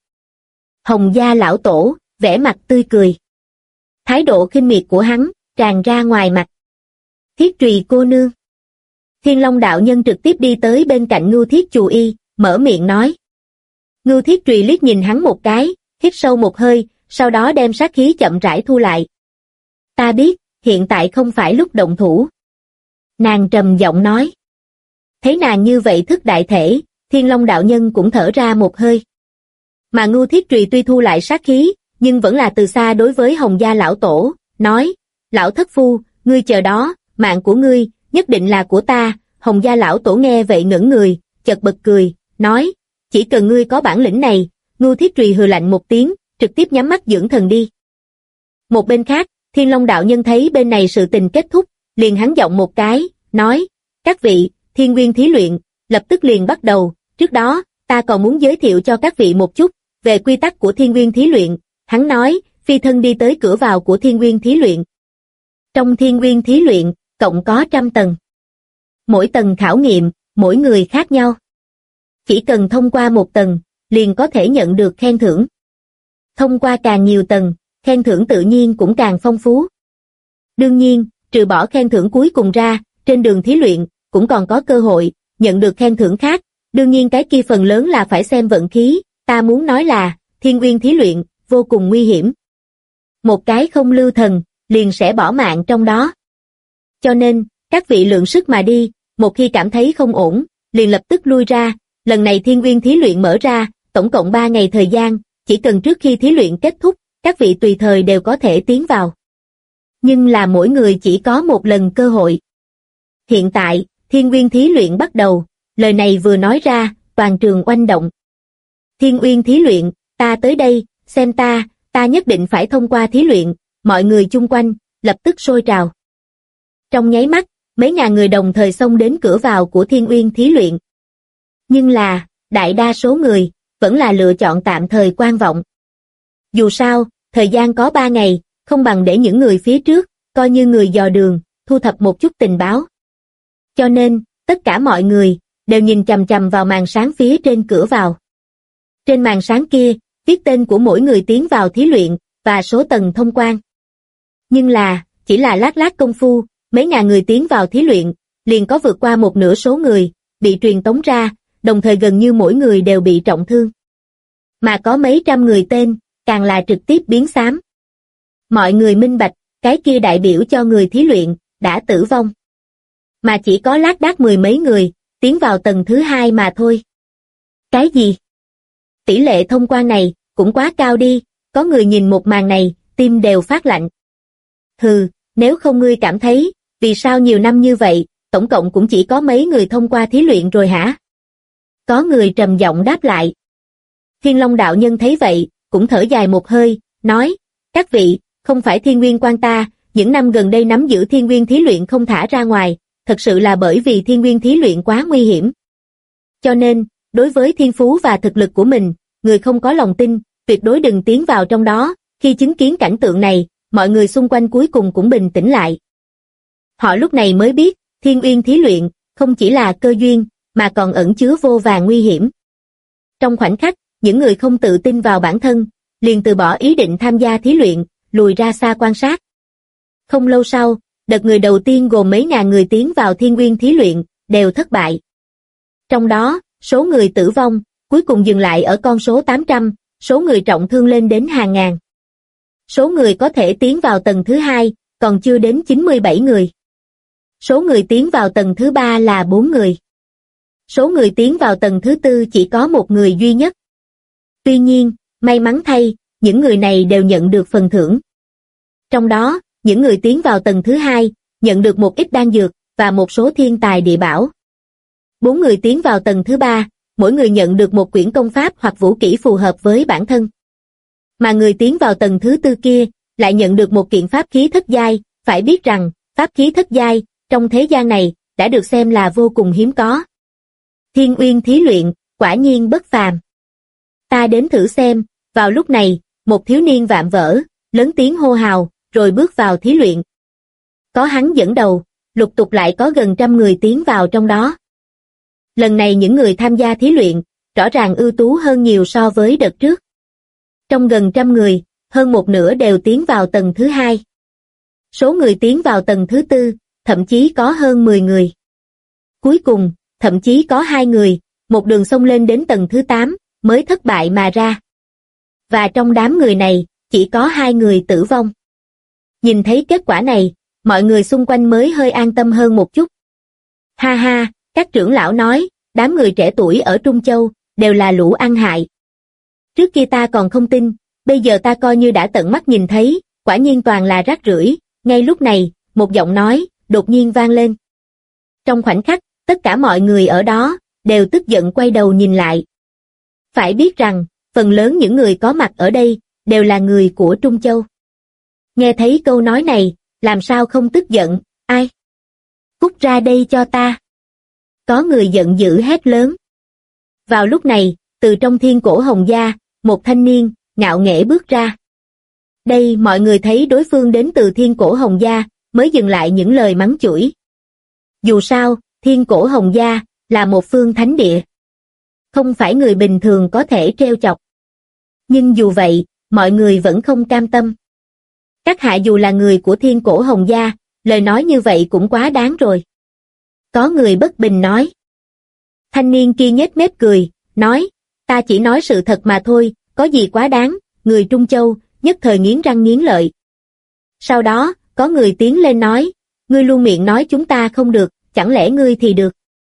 Hồng gia lão tổ vẻ mặt tươi cười. Thái độ khinh miệt của hắn tràn ra ngoài mặt. Thiết Trùy cô nương. Thiên Long đạo nhân trực tiếp đi tới bên cạnh Ngưu Thiết Trùy, mở miệng nói. Ngưu Thiết Trùy liếc nhìn hắn một cái, hít sâu một hơi, sau đó đem sát khí chậm rãi thu lại. Ta biết, hiện tại không phải lúc động thủ. Nàng trầm giọng nói. Thấy nàng như vậy thức đại thể, Thiên Long đạo nhân cũng thở ra một hơi. Mà Ngưu Thiết Trùy tuy thu lại sát khí, nhưng vẫn là từ xa đối với Hồng gia lão tổ, nói, lão thất phu, ngươi chờ đó, mạng của ngươi, nhất định là của ta. Hồng gia lão tổ nghe vậy ngẩng người, chợt bật cười, nói, chỉ cần ngươi có bản lĩnh này. Ngưu Thiết Trùy hừ lạnh một tiếng, trực tiếp nhắm mắt dưỡng thần đi. Một bên khác, Thiên Long đạo nhân thấy bên này sự tình kết thúc, liền hắn giọng một cái, nói, các vị, Thiên Nguyên thí luyện, lập tức liền bắt đầu. Trước đó, ta còn muốn giới thiệu cho các vị một chút về quy tắc của Thiên Nguyên thí luyện. Hắn nói, phi thân đi tới cửa vào của Thiên Nguyên thí luyện. Trong Thiên Nguyên thí luyện, cộng có 100 tầng. Mỗi tầng khảo nghiệm, mỗi người khác nhau. Chỉ cần thông qua một tầng, liền có thể nhận được khen thưởng. Thông qua càng nhiều tầng, khen thưởng tự nhiên cũng càng phong phú. Đương nhiên, trừ bỏ khen thưởng cuối cùng ra, trên đường thí luyện, cũng còn có cơ hội nhận được khen thưởng khác. Đương nhiên cái kia phần lớn là phải xem vận khí. Ta muốn nói là, Thiên Nguyên thí luyện, vô cùng nguy hiểm. Một cái không lưu thần, liền sẽ bỏ mạng trong đó. Cho nên, các vị lượng sức mà đi, một khi cảm thấy không ổn, liền lập tức lui ra. Lần này Thiên Nguyên thí luyện mở ra, tổng cộng 3 ngày thời gian, chỉ cần trước khi thí luyện kết thúc, các vị tùy thời đều có thể tiến vào. Nhưng là mỗi người chỉ có một lần cơ hội. Hiện tại, Thiên Nguyên thí luyện bắt đầu, lời này vừa nói ra, toàn trường oanh động. Thiên Nguyên thí luyện, ta tới đây, xem ta nhất định phải thông qua thí luyện. Mọi người chung quanh lập tức sôi trào. Trong nháy mắt, mấy ngàn người đồng thời xông đến cửa vào của Thiên Nguyên thí luyện. Nhưng là, đại đa số người vẫn là lựa chọn tạm thời quan vọng. Dù sao, thời gian có 3 ngày, không bằng để những người phía trước coi như người dò đường, thu thập một chút tình báo. Cho nên, tất cả mọi người đều nhìn chằm chằm vào màn sáng phía trên cửa vào. Trên màn sáng kia, viết tên của mỗi người tiến vào thí luyện và số tầng thông quan. Nhưng là, chỉ là lát công phu, mấy ngàn người tiến vào thí luyện, liền có vượt qua một nửa số người bị truyền tống ra, đồng thời gần như mỗi người đều bị trọng thương. Mà có mấy trăm người tên, càng là trực tiếp biến xám. Mọi người minh bạch, cái kia đại biểu cho người thí luyện đã tử vong. Mà chỉ có lác đác 10 mấy người tiến vào tầng thứ 2 mà thôi. Cái gì? Tỷ lệ thông quan này cũng quá cao đi, có người nhìn một màn này, tim đều phát lạnh. Hừ, nếu không ngươi cảm thấy, vì sao nhiều năm như vậy, tổng cộng cũng chỉ có mấy người thông qua thí luyện rồi hả? Có người trầm giọng đáp lại. Thiên Long đạo nhân thấy vậy, cũng thở dài một hơi, nói, các vị, không phải Thiên Nguyên quan ta, những năm gần đây nắm giữ Thiên Nguyên thí luyện không thả ra ngoài, thật sự là bởi vì Thiên Nguyên thí luyện quá nguy hiểm. Cho nên, đối với thiên phú và thực lực của mình, người không có lòng tin, tuyệt đối đừng tiến vào trong đó. Khi chứng kiến cảnh tượng này, mọi người xung quanh cuối cùng cũng bình tĩnh lại. Họ lúc này mới biết, Thiên Nguyên thí luyện, không chỉ là cơ duyên, mà còn ẩn chứa vô vàn nguy hiểm. Trong khoảnh khắc, những người không tự tin vào bản thân, liền từ bỏ ý định tham gia thí luyện, lùi ra xa quan sát. Không lâu sau, đợt người đầu tiên gồm mấy ngàn người tiến vào Thiên Uyên thí luyện, đều thất bại. Trong đó, số người tử vong, cuối cùng dừng lại ở con số 800, số người trọng thương lên đến hàng ngàn. Số người có thể tiến vào tầng thứ hai, còn chưa đến 97 người. Số người tiến vào tầng thứ ba là 4 người. Số người tiến vào tầng thứ tư chỉ có một người duy nhất. Tuy nhiên, may mắn thay, những người này đều nhận được phần thưởng. Trong đó, những người tiến vào tầng thứ hai, nhận được một ít đan dược, và một số thiên tài địa bảo. 4 người tiến vào tầng thứ ba, mỗi người nhận được một quyển công pháp hoặc vũ kỹ phù hợp với bản thân. Mà người tiến vào tầng thứ tư kia, lại nhận được một kiện pháp khí thất giai, phải biết rằng, pháp khí thất giai, trong thế gian này, đã được xem là vô cùng hiếm có. Thiên Uyên thí luyện, quả nhiên bất phàm. Ta đến thử xem, vào lúc này, một thiếu niên vạm vỡ, lớn tiếng hô hào, rồi bước vào thí luyện. Có hắn dẫn đầu, lục tục lại có gần 100 người tiến vào trong đó. Lần này những người tham gia thí luyện, rõ ràng ưu tú hơn nhiều so với đợt trước. Trong gần 100 người, hơn một nửa đều tiến vào tầng thứ hai. Số người tiến vào tầng thứ tư, thậm chí có hơn 10 người. Cuối cùng, thậm chí có 2 người, một đường xông lên đến tầng thứ 8, mới thất bại mà ra. Và trong đám người này, chỉ có 2 người tử vong. Nhìn thấy kết quả này, mọi người xung quanh mới hơi an tâm hơn một chút. Ha ha, các trưởng lão nói, đám người trẻ tuổi ở Trung Châu, đều là lũ ăn hại. Trước kia ta còn không tin, bây giờ ta coi như đã tận mắt nhìn thấy, quả nhiên toàn là rác rưởi. Ngay lúc này, một giọng nói, đột nhiên vang lên. Trong khoảnh khắc, tất cả mọi người ở đó, đều tức giận quay đầu nhìn lại. Phải biết rằng, phần lớn những người có mặt ở đây, đều là người của Trung Châu. Nghe thấy câu nói này, làm sao không tức giận, ai? Cút ra đây cho ta. Có người giận dữ hét lớn. Vào lúc này, từ trong Thiên Cổ Hồng Gia, một thanh niên, ngạo nghễ bước ra. Đây mọi người thấy đối phương đến từ Thiên Cổ Hồng Gia, mới dừng lại những lời mắng chửi. Dù sao, Thiên Cổ Hồng Gia, là một phương thánh địa. Không phải người bình thường có thể trêu chọc. Nhưng dù vậy, mọi người vẫn không cam tâm. Các hạ dù là người của Thiên Cổ Hồng Gia, lời nói như vậy cũng quá đáng rồi. Có người bất bình nói. Thanh niên kia nhếch mép cười, nói, ta chỉ nói sự thật mà thôi, có gì quá đáng, người Trung Châu, nhất thời nghiến răng nghiến lợi. Sau đó, có người tiến lên nói, ngươi luôn miệng nói chúng ta không được, chẳng lẽ ngươi thì được.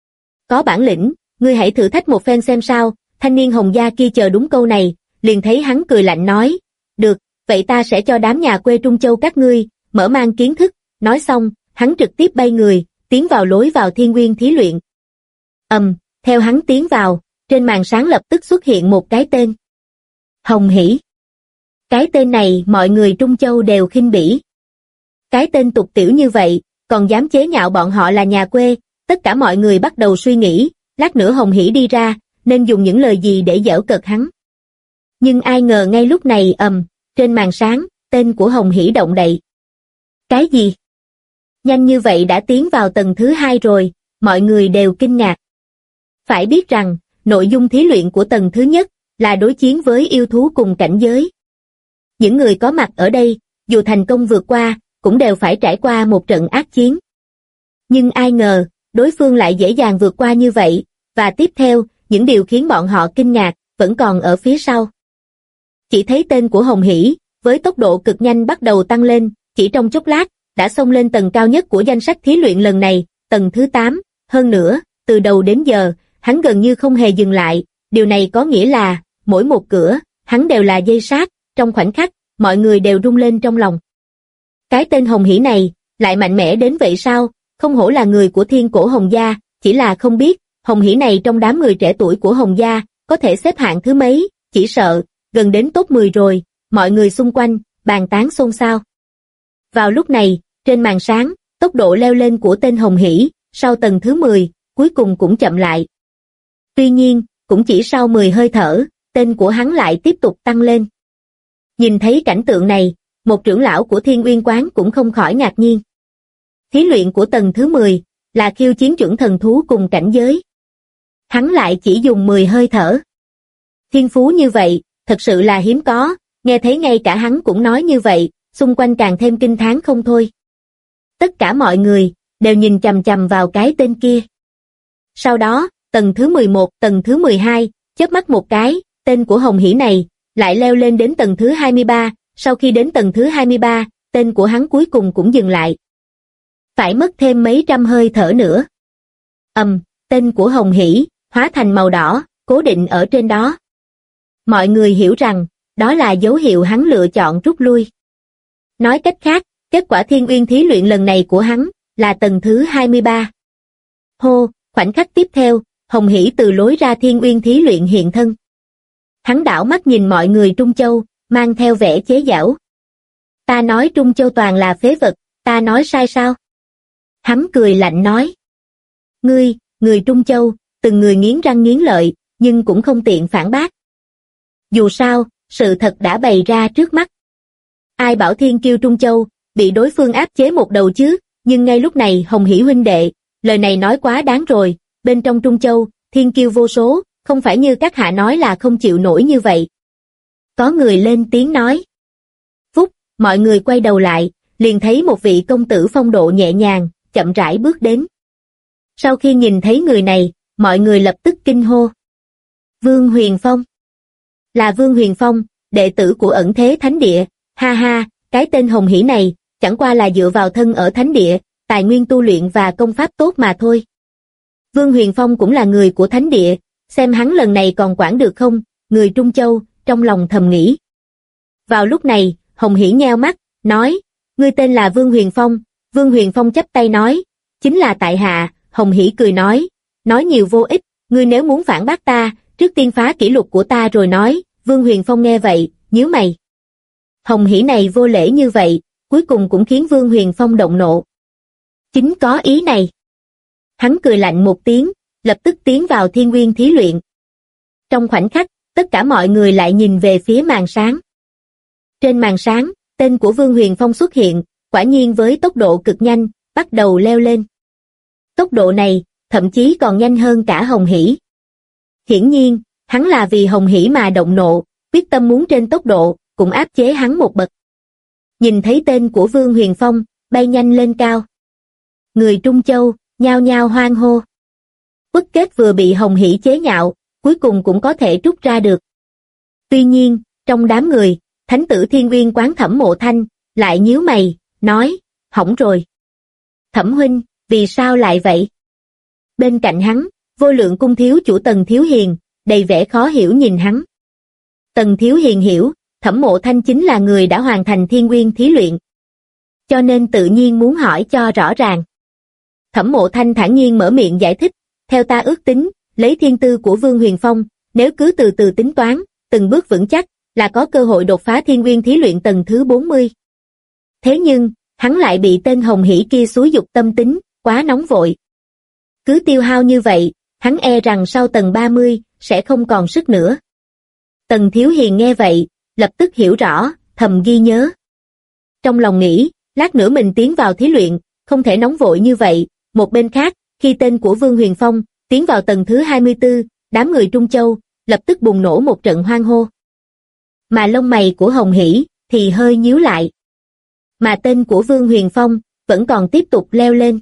Có bản lĩnh, ngươi hãy thử thách một phen xem sao. Thanh niên Hồng Gia kia chờ đúng câu này, liền thấy hắn cười lạnh nói, được, vậy ta sẽ cho đám nhà quê Trung Châu các ngươi, mở mang kiến thức. Nói xong, hắn trực tiếp bay người, tiến vào lối vào Thiên Uyên thí luyện. Theo hắn tiến vào, trên màn sáng lập tức xuất hiện một cái tên. Hồng Hỷ. Cái tên này mọi người Trung Châu đều khinh bỉ. Cái tên tục tiểu như vậy, còn dám chế nhạo bọn họ là nhà quê, tất cả mọi người bắt đầu suy nghĩ, lát nữa Hồng Hỷ đi ra, nên dùng những lời gì để giễu cợt hắn. Nhưng ai ngờ ngay lúc này trên màn sáng, tên của Hồng Hỷ động đậy. Cái gì? Nhanh như vậy đã tiến vào tầng thứ hai rồi, mọi người đều kinh ngạc. Phải biết rằng, nội dung thí luyện của tầng thứ nhất, là đối chiến với yêu thú cùng cảnh giới. Những người có mặt ở đây, dù thành công vượt qua, cũng đều phải trải qua một trận ác chiến. Nhưng ai ngờ, đối phương lại dễ dàng vượt qua như vậy, và tiếp theo, những điều khiến bọn họ kinh ngạc, vẫn còn ở phía sau. Chỉ thấy tên của Hồng Hỷ, với tốc độ cực nhanh bắt đầu tăng lên, chỉ trong chốc lát, đã xông lên tầng cao nhất của danh sách thí luyện lần này, tầng thứ 8, hơn nữa, từ đầu đến giờ, hắn gần như không hề dừng lại, điều này có nghĩa là, mỗi một cửa, hắn đều là dây sát, trong khoảnh khắc, mọi người đều rung lên trong lòng. Cái tên Hồng Hỷ này, lại mạnh mẽ đến vậy sao, không hổ là người của Thiên Cổ Hồng Gia, chỉ là không biết, Hồng Hỷ này trong đám người trẻ tuổi của Hồng Gia, có thể xếp hạng thứ mấy, chỉ sợ, gần đến top 10 rồi, mọi người xung quanh, bàn tán xôn xao. Vào lúc này, trên màn sáng, tốc độ leo lên của tên Hồng Hỷ, sau tầng thứ 10, cuối cùng cũng chậm lại. Tuy nhiên, cũng chỉ sau 10 hơi thở, tên của hắn lại tiếp tục tăng lên. Nhìn thấy cảnh tượng này, một trưởng lão của Thiên Uyên Quán cũng không khỏi ngạc nhiên. Thí luyện của tầng thứ 10, là khiêu chiến chuẩn thần thú cùng cảnh giới. Hắn lại chỉ dùng 10 hơi thở. Thiên phú như vậy, thật sự là hiếm có, nghe thấy ngay cả hắn cũng nói như vậy, xung quanh càng thêm kinh thán không thôi. Tất cả mọi người đều nhìn chằm chằm vào cái tên kia. Sau đó, tầng thứ 11, tầng thứ 12, chớp mắt một cái, tên của Hồng Hỷ này lại leo lên đến tầng thứ 23, sau khi đến tầng thứ 23, tên của hắn cuối cùng cũng dừng lại. Phải mất thêm mấy trăm hơi thở nữa. Tên của Hồng Hỷ hóa thành màu đỏ, cố định ở trên đó. Mọi người hiểu rằng, đó là dấu hiệu hắn lựa chọn rút lui. Nói cách khác, kết quả Thiên Uyên thí luyện lần này của hắn là tầng thứ 23. Hô, khoảnh khắc tiếp theo, Hồng Hỷ từ lối ra Thiên Uyên thí luyện hiện thân. Hắn đảo mắt nhìn mọi người Trung Châu, mang theo vẻ chế giễu. Ta nói Trung Châu toàn là phế vật, ta nói sai sao? Hắn cười lạnh nói. Người Trung Châu, từng người nghiến răng nghiến lợi, nhưng cũng không tiện phản bác. Dù sao, sự thật đã bày ra trước mắt. Ai bảo Thiên Kiêu Trung Châu bị đối phương áp chế một đầu chứ, nhưng ngay lúc này Hồng Hỷ huynh đệ, lời này nói quá đáng rồi, bên trong Trung Châu, Thiên Kiêu vô số, không phải như các hạ nói là không chịu nổi như vậy. Có người lên tiếng nói. Phúc, mọi người quay đầu lại, liền thấy một vị công tử phong độ nhẹ nhàng, chậm rãi bước đến. Sau khi nhìn thấy người này, mọi người lập tức kinh hô. Vương Huyền Phong. Là Vương Huyền Phong, đệ tử của Ẩn Thế Thánh Địa, ha ha, cái tên Hồng Hỷ này, chẳng qua là dựa vào thân ở Thánh Địa, tài nguyên tu luyện và công pháp tốt mà thôi. Vương Huyền Phong cũng là người của Thánh Địa, xem hắn lần này còn quản được không, người Trung Châu, trong lòng thầm nghĩ. Vào lúc này, Hồng Hỷ nheo mắt, nói, ngươi tên là Vương Huyền Phong. Vương Huyền Phong chắp tay nói, chính là tại hạ. Hồng Hỷ cười nói nhiều vô ích, ngươi nếu muốn phản bác ta, trước tiên phá kỷ lục của ta rồi nói. Vương Huyền Phong nghe vậy, nhíu mày. Hồng Hỷ này vô lễ như vậy, cuối cùng cũng khiến Vương Huyền Phong động nộ. Chính có ý này. Hắn cười lạnh một tiếng, lập tức tiến vào Thiên Uyên thí luyện. Trong khoảnh khắc, tất cả mọi người lại nhìn về phía màn sáng. Trên màn sáng, tên của Vương Huyền Phong xuất hiện, quả nhiên với tốc độ cực nhanh, bắt đầu leo lên. Tốc độ này, thậm chí còn nhanh hơn cả Hồng Hỷ. Hiển nhiên, hắn là vì Hồng Hỷ mà động nộ, quyết tâm muốn trên tốc độ, cũng áp chế hắn một bậc. Nhìn thấy tên của Vương Huyền Phong, bay nhanh lên cao. Người Trung Châu, nhao nhao hoan hô. Uất Kết vừa bị Hồng Hỷ chế nhạo, cuối cùng cũng có thể rút ra được. Tuy nhiên, trong đám người, Thánh tử Thiên Uyên quán Thẩm Mộ Thanh, lại nhíu mày, nói, hỏng rồi. Thẩm huynh, vì sao lại vậy? Bên cạnh hắn, Vô Lượng cung thiếu chủ Tần Thiếu Hiền, đầy vẻ khó hiểu nhìn hắn. Tần Thiếu Hiền hiểu, Thẩm Mộ Thanh chính là người đã hoàn thành Thiên Uyên thí luyện. Cho nên tự nhiên muốn hỏi cho rõ ràng. Thẩm Mộ Thanh thản nhiên mở miệng giải thích, theo ta ước tính, lấy thiên tư của Vương Huyền Phong, nếu cứ từ từ tính toán, từng bước vững chắc, là có cơ hội đột phá Thiên Uyên thí luyện tầng thứ 40. Thế nhưng, hắn lại bị tên Hồng Hỷ kia xúi dục tâm tính, quá nóng vội. Cứ tiêu hao như vậy, hắn e rằng sau tầng 30, sẽ không còn sức nữa. Tần Thiếu Hiền nghe vậy, lập tức hiểu rõ, thầm ghi nhớ. Trong lòng nghĩ, lát nữa mình tiến vào thí luyện, không thể nóng vội như vậy. Một bên khác, khi tên của Vương Huyền Phong tiến vào tầng thứ 24, đám người Trung Châu lập tức bùng nổ một trận hoan hô. Mà lông mày của Hồng Hỷ thì hơi nhíu lại. Mà tên của Vương Huyền Phong vẫn còn tiếp tục leo lên.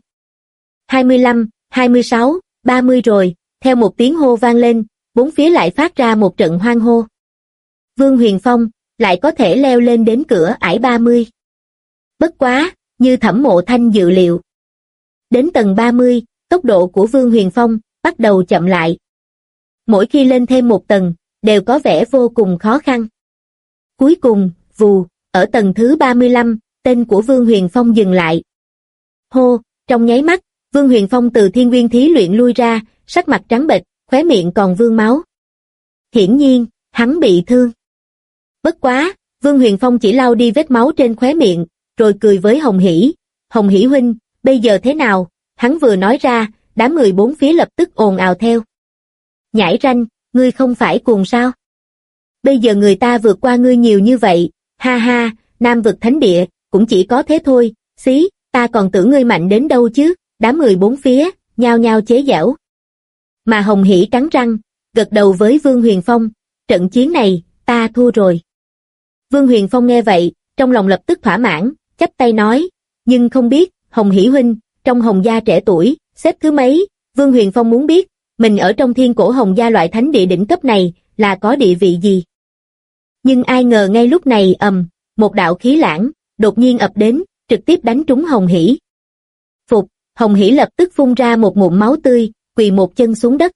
25, 26, 30 rồi, theo một tiếng hô vang lên, bốn phía lại phát ra một trận hoan hô. Vương Huyền Phong lại có thể leo lên đến cửa ải 30. Bất quá, như Thẩm Mộ Thanh dự liệu. Đến tầng 30, tốc độ của Vương Huyền Phong bắt đầu chậm lại. Mỗi khi lên thêm một tầng, đều có vẻ vô cùng khó khăn. Cuối cùng, vù, ở tầng thứ 35, tên của Vương Huyền Phong dừng lại. Hô, trong nháy mắt, Vương Huyền Phong từ Thiên Uyên thí luyện lui ra, sắc mặt trắng bệch, khóe miệng còn vương máu. Hiển nhiên, hắn bị thương. Bất quá, Vương Huyền Phong chỉ lau đi vết máu trên khóe miệng, rồi cười với Hồng Hỷ. Hồng Hỷ huynh, bây giờ thế nào? Hắn vừa nói ra, đám người bốn phía lập tức ồn ào theo. Nhãi ranh, ngươi không phải cuồng sao? Bây giờ người ta vượt qua ngươi nhiều như vậy, ha ha, Nam vực thánh địa, cũng chỉ có thế thôi, xí, ta còn tưởng ngươi mạnh đến đâu chứ, đám người bốn phía, nhao nhao chế giễu. Mà Hồng Hỷ cắn răng, gật đầu với Vương Huyền Phong, trận chiến này, ta thua rồi. Vương Huyền Phong nghe vậy, trong lòng lập tức thỏa mãn, chắp tay nói, nhưng không biết, Hồng Hỷ huynh, trong Hồng gia trẻ tuổi, xếp thứ mấy? Vương Huyền Phong muốn biết, mình ở trong thiên cổ Hồng gia loại thánh địa đỉnh cấp này, là có địa vị gì? Nhưng ai ngờ ngay lúc này một đạo khí lãng, đột nhiên ập đến, trực tiếp đánh trúng Hồng Hỷ. Phục, Hồng Hỷ lập tức phun ra một ngụm máu tươi, quỳ một chân xuống đất.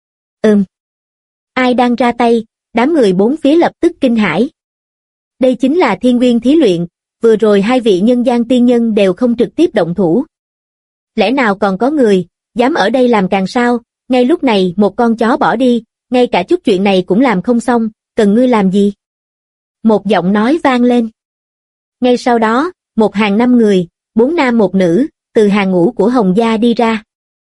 Ai đang ra tay? Đám người bốn phía lập tức kinh hãi. Đây chính là Thiên Nguyên thí luyện, vừa rồi hai vị nhân gian tiên nhân đều không trực tiếp động thủ. Lẽ nào còn có người dám ở đây làm càng sao? Ngay lúc này một con chó bỏ đi, ngay cả chút chuyện này cũng làm không xong, cần ngươi làm gì? Một giọng nói vang lên. Ngay sau đó, một hàng 5 người, 4 nam 1 nữ, từ hàng ngũ của Hồng gia đi ra.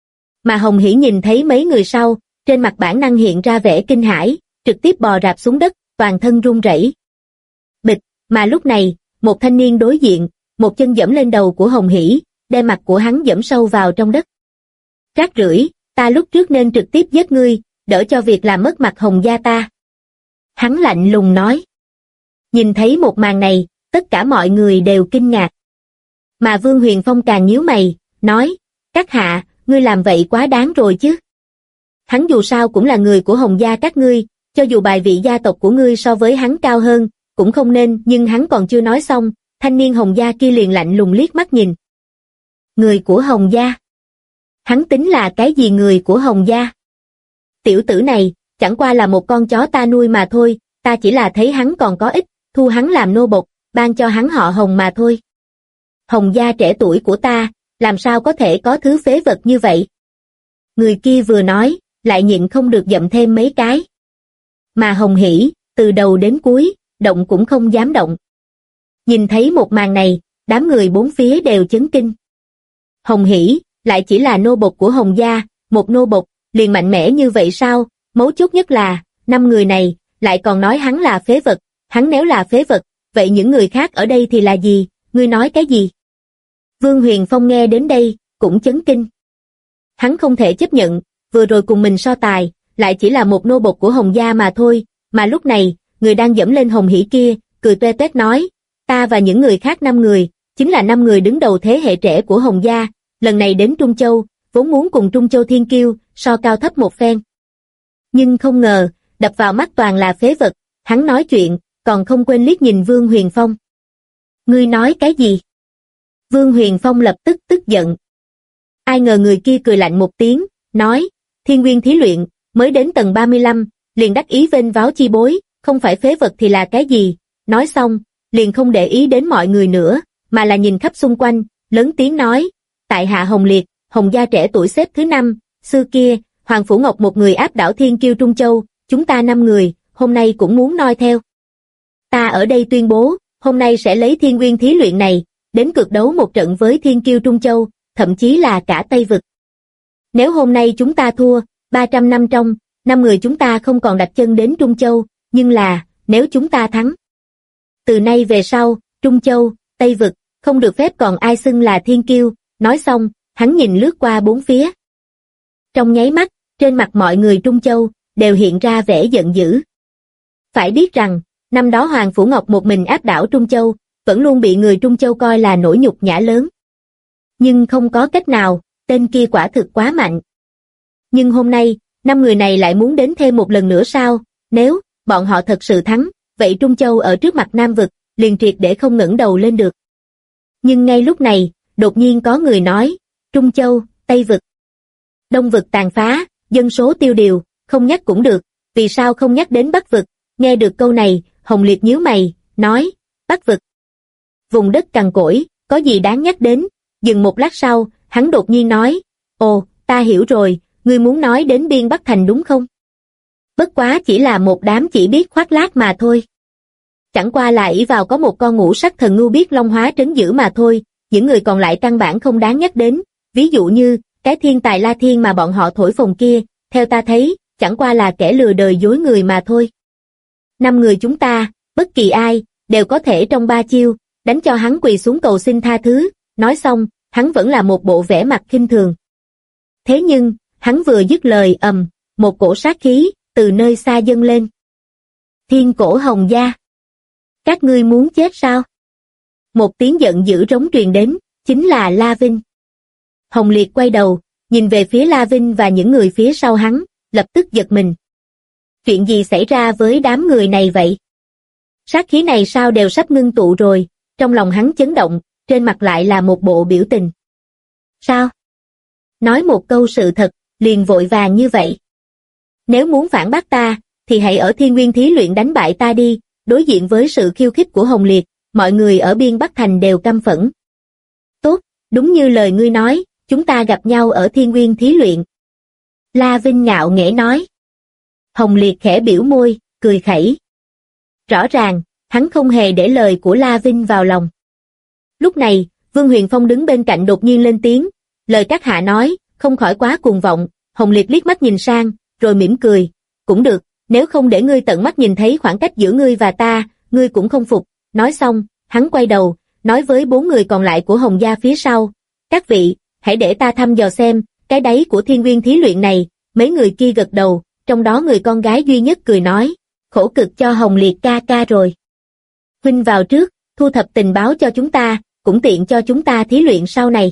Mà Hồng Hỷ nhìn thấy mấy người sau, trên mặt bản năng hiện ra vẻ kinh hãi, trực tiếp bò rạp xuống đất, toàn thân run rẩy. Bịch, mà lúc này, một thanh niên đối diện, một chân giẫm lên đầu của Hồng Hỷ, đem mặt của hắn giẫm sâu vào trong đất. Rác rưởi, ta lúc trước nên trực tiếp giết ngươi, đỡ cho việc làm mất mặt Hồng gia ta. Hắn lạnh lùng nói. Nhìn thấy một màn này, tất cả mọi người đều kinh ngạc. Mà Vương Huyền Phong càng nhíu mày, nói, các hạ, ngươi làm vậy quá đáng rồi chứ. Hắn dù sao cũng là người của Hồng gia các ngươi, cho dù bài vị gia tộc của ngươi so với hắn cao hơn, cũng không nên, nhưng hắn còn chưa nói xong, thanh niên Hồng gia kia liền lạnh lùng liếc mắt nhìn. Người của Hồng gia? Hắn tính là cái gì người của Hồng gia? Tiểu tử này, chẳng qua là một con chó ta nuôi mà thôi, ta chỉ là thấy hắn còn có ích, thu hắn làm nô bộc, ban cho hắn họ Hồng mà thôi. Hồng gia trẻ tuổi của ta, làm sao có thể có thứ phế vật như vậy? Người kia vừa nói, lại nhịn không được dậm thêm mấy cái. Mà Hồng Hỷ, từ đầu đến cuối, động cũng không dám động. Nhìn thấy một màn này, đám người bốn phía đều chấn kinh. Hồng Hỷ, lại chỉ là nô bộc của Hồng gia, một nô bộc, liền mạnh mẽ như vậy sao? Mấu chốt nhất là, 5 người này, lại còn nói hắn là phế vật, hắn nếu là phế vật, vậy những người khác ở đây thì là gì? Ngươi nói cái gì? Vương Huyền Phong nghe đến đây, cũng chấn kinh. Hắn không thể chấp nhận, vừa rồi cùng mình so tài, lại chỉ là một nô bộc của Hồng gia mà thôi, mà lúc này, người đang dẫm lên Hồng Hỷ kia, cười toe toét nói, ta và những người khác 5 người, chính là 5 người đứng đầu thế hệ trẻ của Hồng gia, lần này đến Trung Châu, vốn muốn cùng Trung Châu Thiên Kiêu, so cao thấp một phen. Nhưng không ngờ, đập vào mắt toàn là phế vật, hắn nói chuyện, còn không quên liếc nhìn Vương Huyền Phong. Ngươi nói cái gì? Vương Huyền Phong lập tức tức giận. Ai ngờ người kia cười lạnh một tiếng, nói, Thiên Nguyên thí luyện, mới đến tầng 35, liền đắc ý vênh váo chi bối, không phải phế vật thì là cái gì? Nói xong, liền không để ý đến mọi người nữa, mà là nhìn khắp xung quanh, lớn tiếng nói, tại hạ Hồng Liệt, Hồng gia trẻ tuổi xếp thứ 5, xưa kia, Hoàng Phủ Ngọc một người áp đảo Thiên Kiêu Trung Châu, chúng ta 5 người, hôm nay cũng muốn noi theo. Ta ở đây tuyên bố, hôm nay sẽ lấy Thiên Nguyên thí luyện này, đến cực đấu một trận với Thiên Kiêu Trung Châu, thậm chí là cả Tây Vực. Nếu hôm nay chúng ta thua, 300 năm trong, 5 người chúng ta không còn đặt chân đến Trung Châu, nhưng là, nếu chúng ta thắng. Từ nay về sau, Trung Châu, Tây Vực, không được phép còn ai xưng là Thiên Kiêu, nói xong, hắn nhìn lướt qua bốn phía. Trong nháy mắt, trên mặt mọi người Trung Châu, đều hiện ra vẻ giận dữ. Phải biết rằng, năm đó Hoàng Phủ Ngọc một mình áp đảo Trung Châu, vẫn luôn bị người Trung Châu coi là nỗi nhục nhã lớn. Nhưng không có cách nào, tên kia quả thực quá mạnh. Nhưng hôm nay, 5 người này lại muốn đến thêm một lần nữa sao? Nếu bọn họ thật sự thắng, vậy Trung Châu ở trước mặt Nam Vực, liền triệt để không ngẩng đầu lên được. Nhưng ngay lúc này, đột nhiên có người nói, Trung Châu, Tây Vực, Đông Vực tàn phá, dân số tiêu điều, không nhắc cũng được, vì sao không nhắc đến Bắc Vực? Nghe được câu này, Hồng Liệt nhíu mày, nói, Bắc Vực. Vùng đất cằn cỗi, có gì đáng nhắc đến? Dừng một lát sau, hắn đột nhiên nói, ồ, ta hiểu rồi, ngươi muốn nói đến Biên Bắc Thành đúng không? Bất quá chỉ là một đám chỉ biết khoác lác mà thôi. Chẳng qua là ỷ vào có một con ngũ sắc thần ngưu biết long hóa trấn giữ mà thôi, những người còn lại căn bản không đáng nhắc đến, ví dụ như, cái thiên tài La Thiên mà bọn họ thổi phồng kia, theo ta thấy, chẳng qua là kẻ lừa đời dối người mà thôi. 5 người chúng ta, bất kỳ ai, đều có thể trong 3 chiêu, đánh cho hắn quỳ xuống cầu xin tha thứ, nói xong, hắn vẫn là một bộ vẻ mặt khinh thường. Thế nhưng, hắn vừa dứt lời một cổ sát khí, từ nơi xa dâng lên. Thiên cổ Hồng gia. Các ngươi muốn chết sao? Một tiếng giận dữ rống truyền đến, chính là La Vinh. Hồng Liệt quay đầu, nhìn về phía La Vinh và những người phía sau hắn, lập tức giật mình. Chuyện gì xảy ra với đám người này vậy? Sát khí này sao đều sắp ngưng tụ rồi, trong lòng hắn chấn động, trên mặt lại là một bộ biểu tình. Sao? Nói một câu sự thật, liền vội vàng như vậy. Nếu muốn phản bác ta, thì hãy ở Thiên Nguyên Thí Luyện đánh bại ta đi. Đối diện với sự khiêu khích của Hồng Liệt, mọi người ở Biên Bắc Thành đều căm phẫn. Tốt, đúng như lời ngươi nói, chúng ta gặp nhau ở Thiên Nguyên Thí Luyện. La Vinh ngạo nghễ nói. Hồng Liệt khẽ biểu môi, cười khẩy. Rõ ràng, hắn không hề để lời của La Vinh vào lòng. Lúc này, Vương Huyền Phong đứng bên cạnh đột nhiên lên tiếng, lời các hạ nói, không khỏi quá cuồng vọng. Hồng Liệt liếc mắt nhìn sang, rồi mỉm cười, cũng được, nếu không để ngươi tận mắt nhìn thấy khoảng cách giữa ngươi và ta, ngươi cũng không phục. Nói xong, hắn quay đầu, nói với 4 người còn lại của Hồng gia phía sau, các vị, hãy để ta thăm dò xem, cái đáy của Thiên Nguyên Thí Luyện này. Mấy người kia gật đầu, trong đó người con gái duy nhất cười nói, khổ cực cho Hồng Liệt ca ca rồi. Huynh vào trước, thu thập tình báo cho chúng ta, cũng tiện cho chúng ta thí luyện sau này.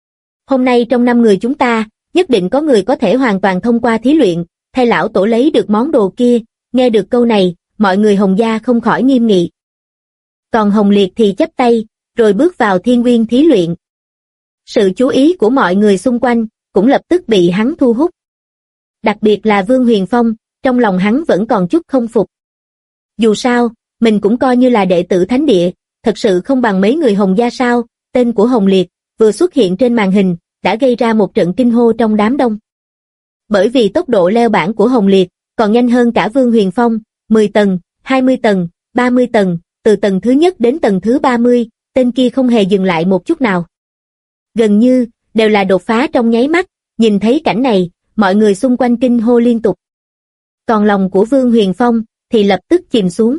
Hôm nay trong 5 người chúng ta, nhất định có người có thể hoàn toàn thông qua thí luyện, thay lão tổ lấy được món đồ kia. Nghe được câu này, mọi người Hồng gia không khỏi nghiêm nghị. Còn Hồng Liệt thì chắp tay, rồi bước vào Thiên Nguyên Thí Luyện. Sự chú ý của mọi người xung quanh cũng lập tức bị hắn thu hút. Đặc biệt là Vương Huyền Phong, trong lòng hắn vẫn còn chút không phục. Dù sao, mình cũng coi như là đệ tử thánh địa, thật sự không bằng mấy người Hồng gia sao. Tên của Hồng Liệt vừa xuất hiện trên màn hình, đã gây ra một trận kinh hô trong đám đông. Bởi vì tốc độ leo bảng của Hồng Liệt còn nhanh hơn cả Vương Huyền Phong, 10 tầng, 20 tầng, 30 tầng, từ tầng thứ nhất đến tầng thứ 30, tên kia không hề dừng lại một chút nào. Gần như đều là đột phá trong nháy mắt. Nhìn thấy cảnh này, mọi người xung quanh kinh hô liên tục. Còn lòng của Vương Huyền Phong thì lập tức chìm xuống.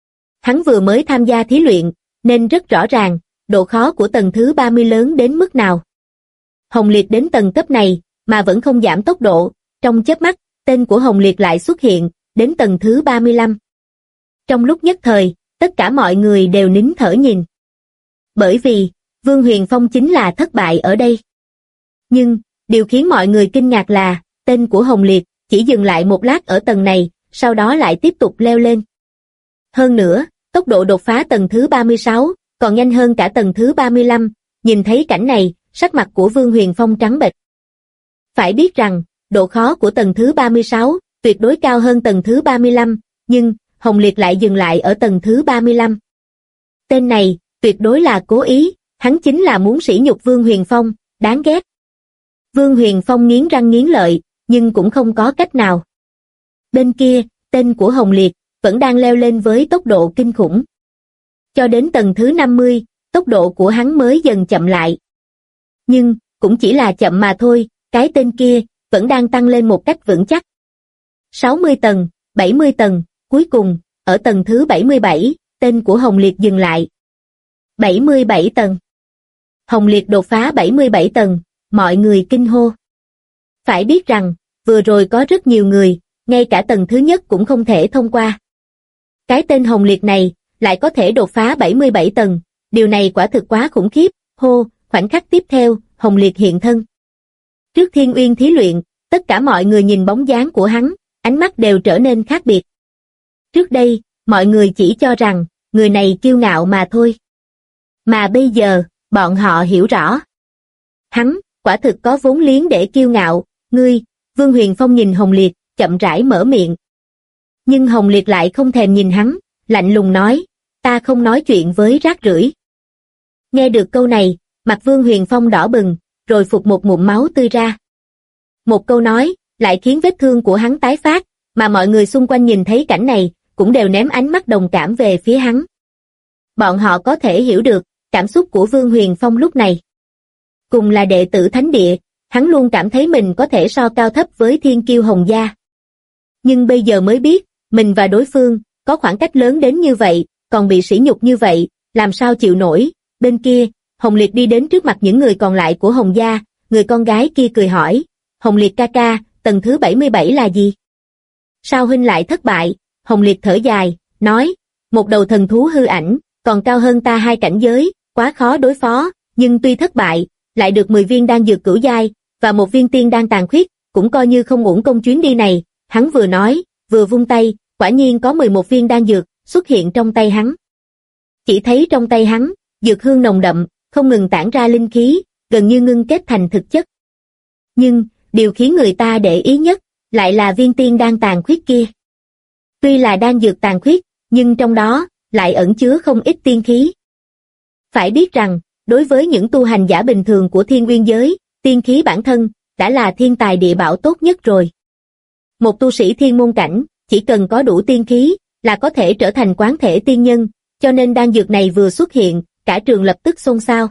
Hắn vừa mới tham gia thí luyện, nên rất rõ ràng, độ khó của tầng thứ 30 lớn đến mức nào. Hồng Liệt đến tầng cấp này, mà vẫn không giảm tốc độ, trong chớp mắt, tên của Hồng Liệt lại xuất hiện, đến tầng thứ 35. Trong lúc nhất thời, tất cả mọi người đều nín thở nhìn. Bởi vì, Vương Huyền Phong chính là thất bại ở đây. Nhưng, điều khiến mọi người kinh ngạc là, tên của Hồng Liệt chỉ dừng lại một lát ở tầng này, sau đó lại tiếp tục leo lên. Hơn nữa, tốc độ đột phá tầng thứ 36, còn nhanh hơn cả tầng thứ 35, nhìn thấy cảnh này, sắc mặt của Vương Huyền Phong trắng bệch. Phải biết rằng, độ khó của tầng thứ 36, tuyệt đối cao hơn tầng thứ 35, nhưng, Hồng Liệt lại dừng lại ở tầng thứ 35. Tên này, tuyệt đối là cố ý, hắn chính là muốn sỉ nhục Vương Huyền Phong, đáng ghét. Vương Huyền Phong nghiến răng nghiến lợi, nhưng cũng không có cách nào. Bên kia, tên của Hồng Liệt vẫn đang leo lên với tốc độ kinh khủng. Cho đến tầng thứ 50, tốc độ của hắn mới dần chậm lại. Nhưng, cũng chỉ là chậm mà thôi, cái tên kia vẫn đang tăng lên một cách vững chắc. 60 tầng, 70 tầng, cuối cùng, ở tầng thứ 77, tên của Hồng Liệt dừng lại. 77 tầng. Hồng Liệt đột phá 77 tầng, mọi người kinh hô. Phải biết rằng, vừa rồi có rất nhiều người, ngay cả tầng thứ nhất cũng không thể thông qua. Cái tên Hồng Liệt này, lại có thể đột phá 77 tầng, điều này quả thực quá khủng khiếp. Hô, khoảnh khắc tiếp theo, Hồng Liệt hiện thân. Trước Thiên Uyên thí luyện, tất cả mọi người nhìn bóng dáng của hắn, ánh mắt đều trở nên khác biệt. Trước đây, mọi người chỉ cho rằng, người này kiêu ngạo mà thôi. Mà bây giờ, bọn họ hiểu rõ. Hắn, quả thực có vốn liếng để kiêu ngạo. Ngươi, Vương Huyền Phong nhìn Hồng Liệt, chậm rãi mở miệng. Nhưng Hồng Liệt lại không thèm nhìn hắn, lạnh lùng nói, ta không nói chuyện với rác rưởi. Nghe được câu này, mặt Vương Huyền Phong đỏ bừng, rồi phụt một ngụm máu tươi ra. Một câu nói, lại khiến vết thương của hắn tái phát, mà mọi người xung quanh nhìn thấy cảnh này, cũng đều ném ánh mắt đồng cảm về phía hắn. Bọn họ có thể hiểu được, cảm xúc của Vương Huyền Phong lúc này. Cùng là đệ tử thánh địa, hắn luôn cảm thấy mình có thể so cao thấp với thiên kiêu Hồng gia. Nhưng bây giờ mới biết, mình và đối phương, có khoảng cách lớn đến như vậy, còn bị sỉ nhục như vậy, làm sao chịu nổi. Bên kia, Hồng Liệt đi đến trước mặt những người còn lại của Hồng gia, người con gái kia cười hỏi, Hồng Liệt ca ca, tầng thứ 77 là gì? Sao huynh lại thất bại? Hồng Liệt thở dài, nói, một đầu thần thú hư ảnh, còn cao hơn ta 2 cảnh giới, quá khó đối phó, nhưng tuy thất bại, lại được 10 viên đan dược cửu giai, và 1 viên tiên đan tàn khuyết, cũng coi như không uổng công chuyến đi này. Hắn vừa nói, vừa vung tay, quả nhiên có 11 viên đan dược xuất hiện trong tay hắn. Chỉ thấy trong tay hắn, dược hương nồng đậm, không ngừng tản ra linh khí, gần như ngưng kết thành thực chất. Nhưng, điều khiến người ta để ý nhất, lại là viên tiên đan tàn khuyết kia. Tuy là đan dược tàn khuyết, nhưng trong đó, lại ẩn chứa không ít tiên khí. Phải biết rằng, đối với những tu hành giả bình thường của Thiên Uyên giới, tiên khí bản thân, đã là thiên tài địa bảo tốt nhất rồi. Một tu sĩ thiên môn cảnh, chỉ cần có đủ tiên khí, là có thể trở thành quán thể tiên nhân, cho nên đan dược này vừa xuất hiện, cả trường lập tức xôn xao.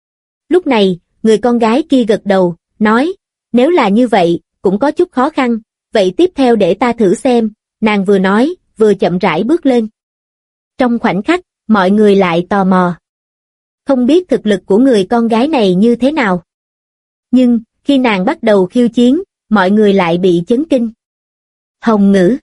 Lúc này, người con gái kia gật đầu, nói, nếu là như vậy, cũng có chút khó khăn, vậy tiếp theo để ta thử xem, nàng vừa nói, vừa chậm rãi bước lên. Trong khoảnh khắc, mọi người lại tò mò. Không biết thực lực của người con gái này như thế nào. Nhưng, khi nàng bắt đầu khiêu chiến, mọi người lại bị chấn kinh. Hồng Ngữ.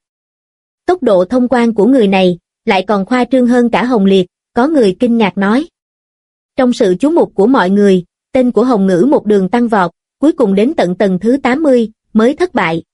Tốc độ thông quan của người này, lại còn khoa trương hơn cả Hồng Liệt, có người kinh ngạc nói. Trong sự chú mục của mọi người, tên của Hồng Ngữ một đường tăng vọt, cuối cùng đến tận tầng thứ 80, mới thất bại.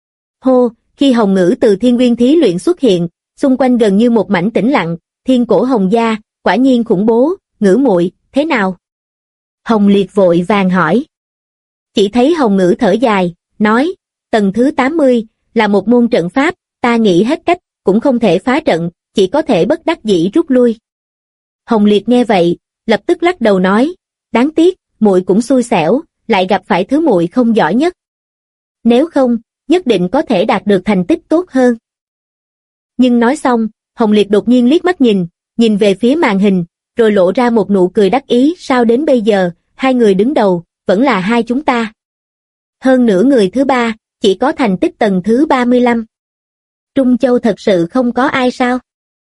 Hô, khi Hồng Ngữ từ Thiên Uyên thí luyện xuất hiện, xung quanh gần như một mảnh tĩnh lặng, Thiên Cổ Hồng gia, quả nhiên khủng bố, Ngữ muội, thế nào? Hồng Liệt vội vàng hỏi. Chỉ thấy Hồng Ngữ thở dài, nói, tầng thứ 80, là một môn trận pháp, ta nghĩ hết cách, cũng không thể phá trận, chỉ có thể bất đắc dĩ rút lui. Hồng Liệt nghe vậy, lập tức lắc đầu nói, đáng tiếc, muội cũng xui xẻo, lại gặp phải thứ muội không giỏi nhất. Nếu không, nhất định có thể đạt được thành tích tốt hơn. Nhưng nói xong, Hồng Liệt đột nhiên liếc mắt nhìn về phía màn hình, rồi lộ ra một nụ cười đắc ý, sao đến bây giờ, 2 người đứng đầu, vẫn là hai chúng ta. Hơn nữa người thứ 3, chỉ có thành tích tầng thứ 35. Trung Châu thật sự không có ai sao?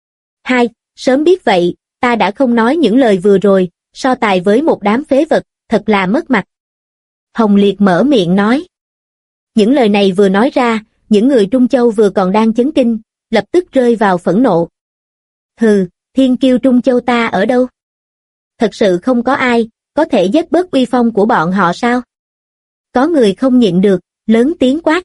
Sớm biết vậy, ta đã không nói những lời vừa rồi, so tài với một đám phế vật, thật là mất mặt. Hồng Liệt mở miệng nói. Những lời này vừa nói ra, những người Trung Châu vừa còn đang chấn kinh, lập tức rơi vào phẫn nộ. Hừ, thiên kiêu Trung Châu ta ở đâu? Thật sự không có ai, có thể giết bớt uy phong của bọn họ sao? Có người không nhịn được, lớn tiếng quát.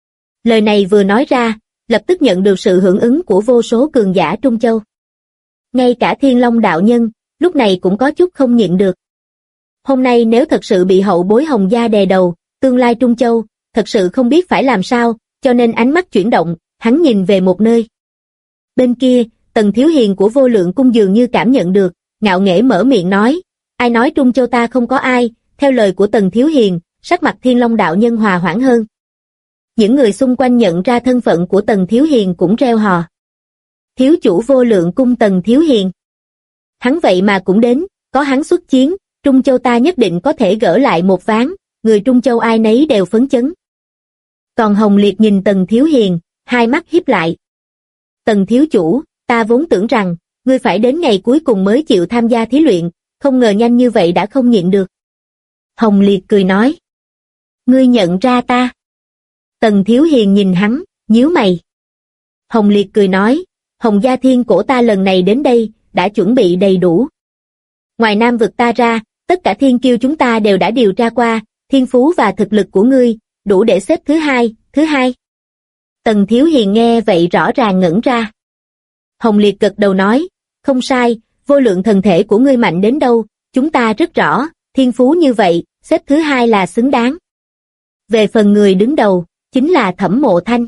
Lời này vừa nói ra, lập tức nhận được sự hưởng ứng của vô số cường giả Trung Châu. Ngay cả Thiên Long đạo nhân, lúc này cũng có chút không nhịn được. Hôm nay nếu thật sự bị hậu bối Hồng gia đè đầu, tương lai Trung Châu, thật sự không biết phải làm sao, cho nên ánh mắt chuyển động, hắn nhìn về một nơi. Bên kia, Tần Thiếu Hiền của Vô Lượng Cung dường như cảm nhận được, ngạo nghễ mở miệng nói, ai nói Trung Châu ta không có ai, theo lời của Tần Thiếu Hiền, sắc mặt Thiên Long đạo nhân hòa hoãn hơn. Những người xung quanh nhận ra thân phận của Tần Thiếu Hiền cũng reo hò. Thiếu chủ Vô Lượng Cung Tần Thiếu Hiền. Hắn vậy mà cũng đến, có hắn xuất chiến, Trung Châu ta nhất định có thể gỡ lại một ván, người Trung Châu ai nấy đều phấn chấn. Còn Hồng Liệt nhìn Tần Thiếu Hiền, hai mắt híp lại. Tần thiếu chủ, ta vốn tưởng rằng, ngươi phải đến ngày cuối cùng mới chịu tham gia thí luyện, không ngờ nhanh như vậy đã không nhịn được. Hồng Liệt cười nói. Ngươi nhận ra ta. Tần Thiếu Hiền nhìn hắn, nhíu mày. Hồng Liệt cười nói, Hồng gia Thiên Cổ ta lần này đến đây, đã chuẩn bị đầy đủ. Ngoài Nam vực ta ra, tất cả thiên kiêu chúng ta đều đã điều tra qua, thiên phú và thực lực của ngươi, đủ để xếp thứ hai. Tần Thiếu Hiền nghe vậy rõ ràng ngẩn ra. Hồng Liệt gật đầu nói, không sai, vô lượng thần thể của ngươi mạnh đến đâu, chúng ta rất rõ, thiên phú như vậy, xếp thứ 2 là xứng đáng. Về phần người đứng đầu, chính là Thẩm Mộ Thanh.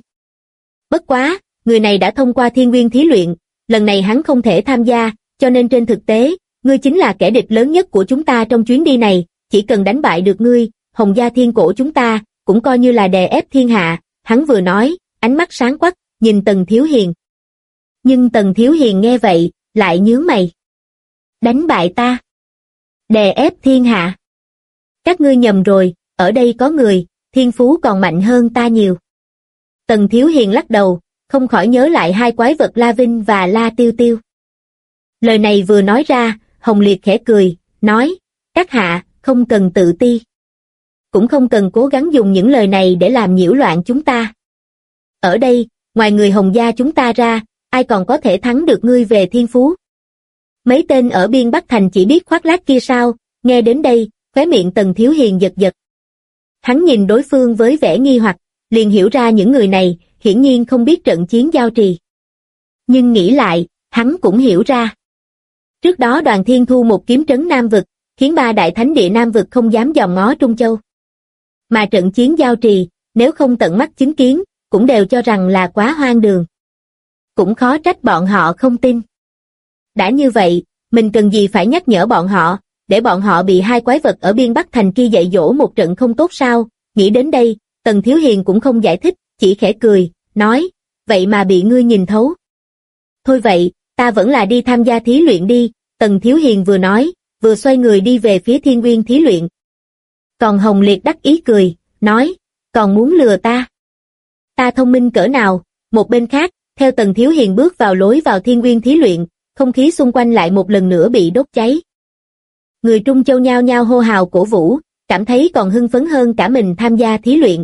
Bất quá, người này đã thông qua Thiên Nguyên thí luyện, lần này hắn không thể tham gia, cho nên trên thực tế, ngươi chính là kẻ địch lớn nhất của chúng ta trong chuyến đi này, chỉ cần đánh bại được ngươi, Hồng gia Thiên Cổ chúng ta, cũng coi như là đè ép thiên hạ, hắn vừa nói, ánh mắt sáng quắc, nhìn Tần Thiếu Hiền. Nhưng Tần Thiếu Hiền nghe vậy, lại nhướng mày. Đánh bại ta? Đè ép thiên hạ? Các ngươi nhầm rồi, ở đây có người, thiên phú còn mạnh hơn ta nhiều. Tần Thiếu Hiền lắc đầu, không khỏi nhớ lại hai quái vật La Vinh và La Tiêu Tiêu. Lời này vừa nói ra, Hồng Liệt khẽ cười, nói, các hạ, không cần tự ti. Cũng không cần cố gắng dùng những lời này để làm nhiễu loạn chúng ta. Ở đây, ngoài người Hồng gia chúng ta ra, ai còn có thể thắng được ngươi về thiên phú. Mấy tên ở biên Bắc Thành chỉ biết khoác lác kia sao? Nghe đến đây, khóe miệng Tần Thiếu Hiền giật giật. Hắn nhìn đối phương với vẻ nghi hoặc, liền hiểu ra những người này hiển nhiên không biết trận chiến giao trì. Nhưng nghĩ lại, hắn cũng hiểu ra. Trước đó Đoàn Thiên Thu một kiếm trấn Nam Vực, khiến ba đại thánh địa Nam Vực không dám dòm ngó Trung Châu. Mà trận chiến giao trì, nếu không tận mắt chứng kiến, cũng đều cho rằng là quá hoang đường. Cũng khó trách bọn họ không tin. Đã như vậy, mình cần gì phải nhắc nhở bọn họ, để bọn họ bị hai quái vật ở biên Bắc Thành kia dạy dỗ một trận không tốt sao? Nghĩ đến đây, Tần Thiếu Hiền cũng không giải thích, chỉ khẽ cười, nói, vậy mà bị ngươi nhìn thấu. Thôi vậy, ta vẫn là đi tham gia thí luyện đi, Tần Thiếu Hiền vừa nói, vừa xoay người đi về phía Thiên Nguyên thí luyện. Còn Hồng Liệt đắc ý cười, nói, còn muốn lừa ta? Ta thông minh cỡ nào? Một bên khác, theo Tần Thiếu Hiền bước vào lối vào Thiên Nguyên thí luyện, không khí xung quanh lại một lần nữa bị đốt cháy. Người Trung Châu nhao nhao hô hào cổ vũ, cảm thấy còn hưng phấn hơn cả mình tham gia thí luyện.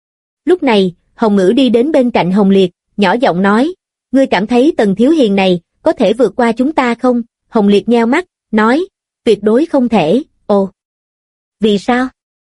Lúc này, Hồng Ngữ đi đến bên cạnh Hồng Liệt, nhỏ giọng nói, ngươi cảm thấy Tần Thiếu Hiền này có thể vượt qua chúng ta không? Hồng Liệt nheo mắt, nói, tuyệt đối không thể. Ồ, vì sao?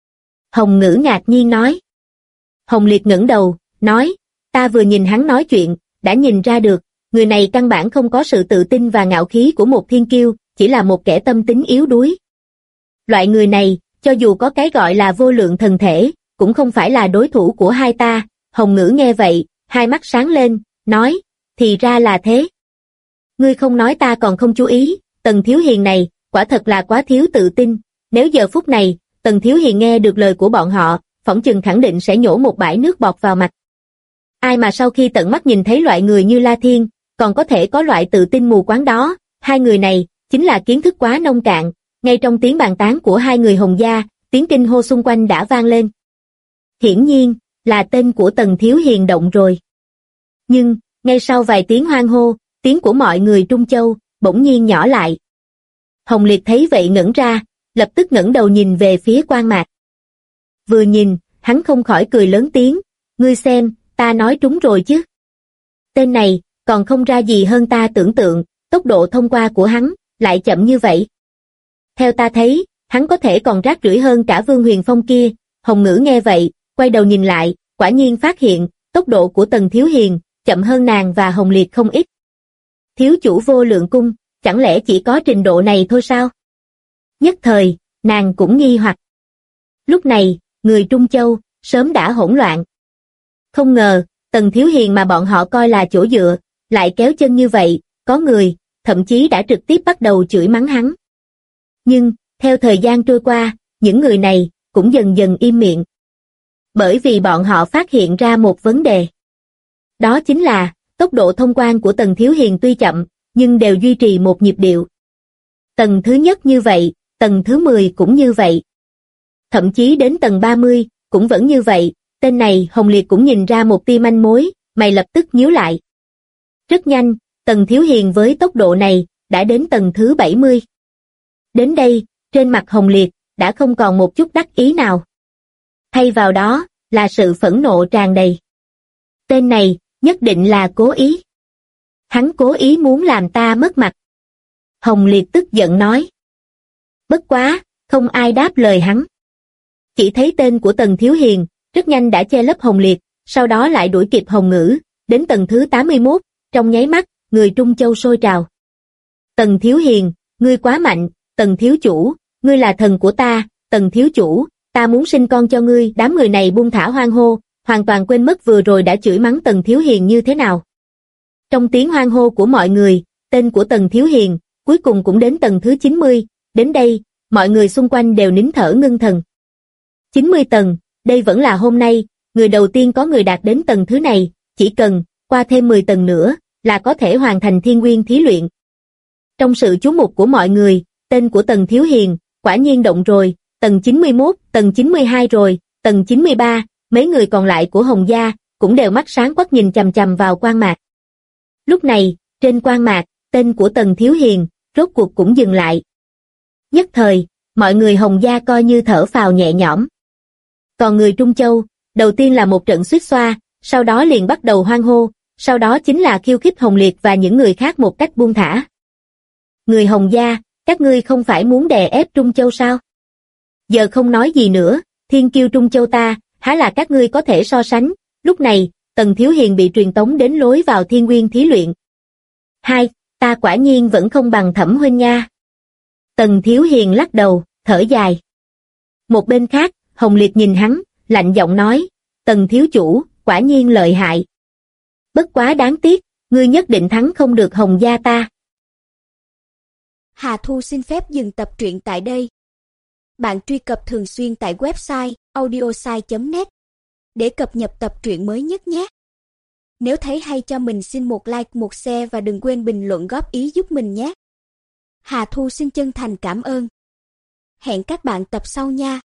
Hồng Ngữ ngạc nhiên nói. Hồng Liệt ngẩng đầu, nói, ta vừa nhìn hắn nói chuyện, đã nhìn ra được, người này căn bản không có sự tự tin và ngạo khí của một thiên kiêu, chỉ là một kẻ tâm tính yếu đuối. Loại người này, cho dù có cái gọi là vô lượng thần thể, cũng không phải là đối thủ của hai ta. Hồng Ngữ nghe vậy, hai mắt sáng lên, nói, thì ra là thế. Ngươi không nói ta còn không chú ý, Tần Thiếu Hiền này, quả thật là quá thiếu tự tin. Nếu giờ phút này, Tần Thiếu Hiền nghe được lời của bọn họ, phỏng chừng khẳng định sẽ nhổ một bãi nước bọt vào mặt. Ai mà sau khi tận mắt nhìn thấy loại người như La Thiên, còn có thể có loại tự tin mù quáng đó, hai người này, chính là kiến thức quá nông cạn. Ngay trong tiếng bàn tán của hai người Hồng gia, tiếng kinh hô xung quanh đã vang lên. Hiển nhiên, là tên của Tần Thiếu Hiền động rồi. Nhưng, ngay sau vài tiếng hoan hô, tiếng của mọi người Trung Châu, bỗng nhiên nhỏ lại. Hồng Liệt thấy vậy ngẩn ra, lập tức ngẩng đầu nhìn về phía Quan Mạc. Vừa nhìn, hắn không khỏi cười lớn tiếng, ngươi xem, ta nói trúng rồi chứ. Tên này, còn không ra gì hơn ta tưởng tượng, tốc độ thông qua của hắn, lại chậm như vậy. Theo ta thấy, hắn có thể còn rác rưởi hơn cả Vương Huyền Phong kia. Hồng Ngữ nghe vậy, quay đầu nhìn lại, quả nhiên phát hiện, tốc độ của Tần Thiếu Hiền, chậm hơn nàng và Hồng Liệt không ít. Thiếu chủ Vô Lượng Cung, chẳng lẽ chỉ có trình độ này thôi sao? Nhất thời, nàng cũng nghi hoặc. Lúc này, người Trung Châu, sớm đã hỗn loạn. Không ngờ, Tần Thiếu Hiền mà bọn họ coi là chỗ dựa, lại kéo chân như vậy, có người, thậm chí đã trực tiếp bắt đầu chửi mắng hắn. Nhưng, theo thời gian trôi qua, những người này, cũng dần dần im miệng. Bởi vì bọn họ phát hiện ra một vấn đề. Đó chính là, tốc độ thông quan của Tần Thiếu Hiền tuy chậm, nhưng đều duy trì một nhịp điệu. Tầng thứ nhất như vậy, tầng thứ 10 cũng như vậy. Thậm chí đến tầng 30, cũng vẫn như vậy. Tên này Hồng Liệt cũng nhìn ra một tia manh mối, mày lập tức nhíu lại. Rất nhanh, Tần Thiếu Hiền với tốc độ này, đã đến tầng thứ 70. Đến đây, trên mặt Hồng Liệt, đã không còn một chút đắc ý nào. Thay vào đó, là sự phẫn nộ tràn đầy. Tên này, nhất định là cố ý. Hắn cố ý muốn làm ta mất mặt. Hồng Liệt tức giận nói. Bất quá, không ai đáp lời hắn. Chỉ thấy tên của Tần Thiếu Hiền, rất nhanh đã che lấp Hồng Liệt, sau đó lại đuổi kịp Hồng Ngữ, đến tầng thứ 81, trong nháy mắt, người Trung Châu sôi trào. Tần Thiếu Hiền, ngươi quá mạnh, Tần Thiếu Chủ, ngươi là thần của ta, Tần Thiếu Chủ, ta muốn sinh con cho ngươi. Đám người này buông thả hoan hô, hoàn toàn quên mất vừa rồi đã chửi mắng Tần Thiếu Hiền như thế nào. Trong tiếng hoan hô của mọi người, tên của Tần Thiếu Hiền, cuối cùng cũng đến tầng thứ 90, đến đây, mọi người xung quanh đều nín thở ngưng thần. 90 tầng, đây vẫn là hôm nay, người đầu tiên có người đạt đến tầng thứ này, chỉ cần, qua thêm 10 tầng nữa, là có thể hoàn thành Thiên Nguyên thí luyện. Trong sự chú mục của mọi người, tên của Tần Thiếu Hiền, quả nhiên động rồi, tầng 91, tầng 92 rồi, tầng 93, mấy người còn lại của Hồng gia, cũng đều mắt sáng quắc nhìn chằm chằm vào Quan Mạc. Lúc này, trên Quan Mạc, tên của Tần Thiếu Hiền, rốt cuộc cũng dừng lại. Nhất thời, mọi người Hồng gia coi như thở phào nhẹ nhõm. Còn người Trung Châu, đầu tiên là một trận xuýt xoa, sau đó liền bắt đầu hoan hô, sau đó chính là khiêu khích Hồng Liệt và những người khác một cách buông thả. Người Hồng gia, các ngươi không phải muốn đè ép Trung Châu sao? Giờ không nói gì nữa, thiên kiêu Trung Châu ta, há là các ngươi có thể so sánh. Lúc này, Tần Thiếu Hiền bị truyền tống đến lối vào Thiên Nguyên thí luyện. Hai, ta quả nhiên vẫn không bằng Thẩm huynh nha. Tần Thiếu Hiền lắc đầu, thở dài. Một bên khác, Hồng Liệt nhìn hắn, lạnh giọng nói, Tần thiếu chủ, quả nhiên lợi hại. Bất quá đáng tiếc, ngươi nhất định thắng không được Hồng gia ta. Hà Thu xin phép dừng tập truyện tại đây. Bạn truy cập thường xuyên tại website audiosai.net để cập nhật tập truyện mới nhất nhé. Nếu thấy hay cho mình xin một like, một share và đừng quên bình luận góp ý giúp mình nhé. Hà Thu xin chân thành cảm ơn. Hẹn các bạn tập sau nha.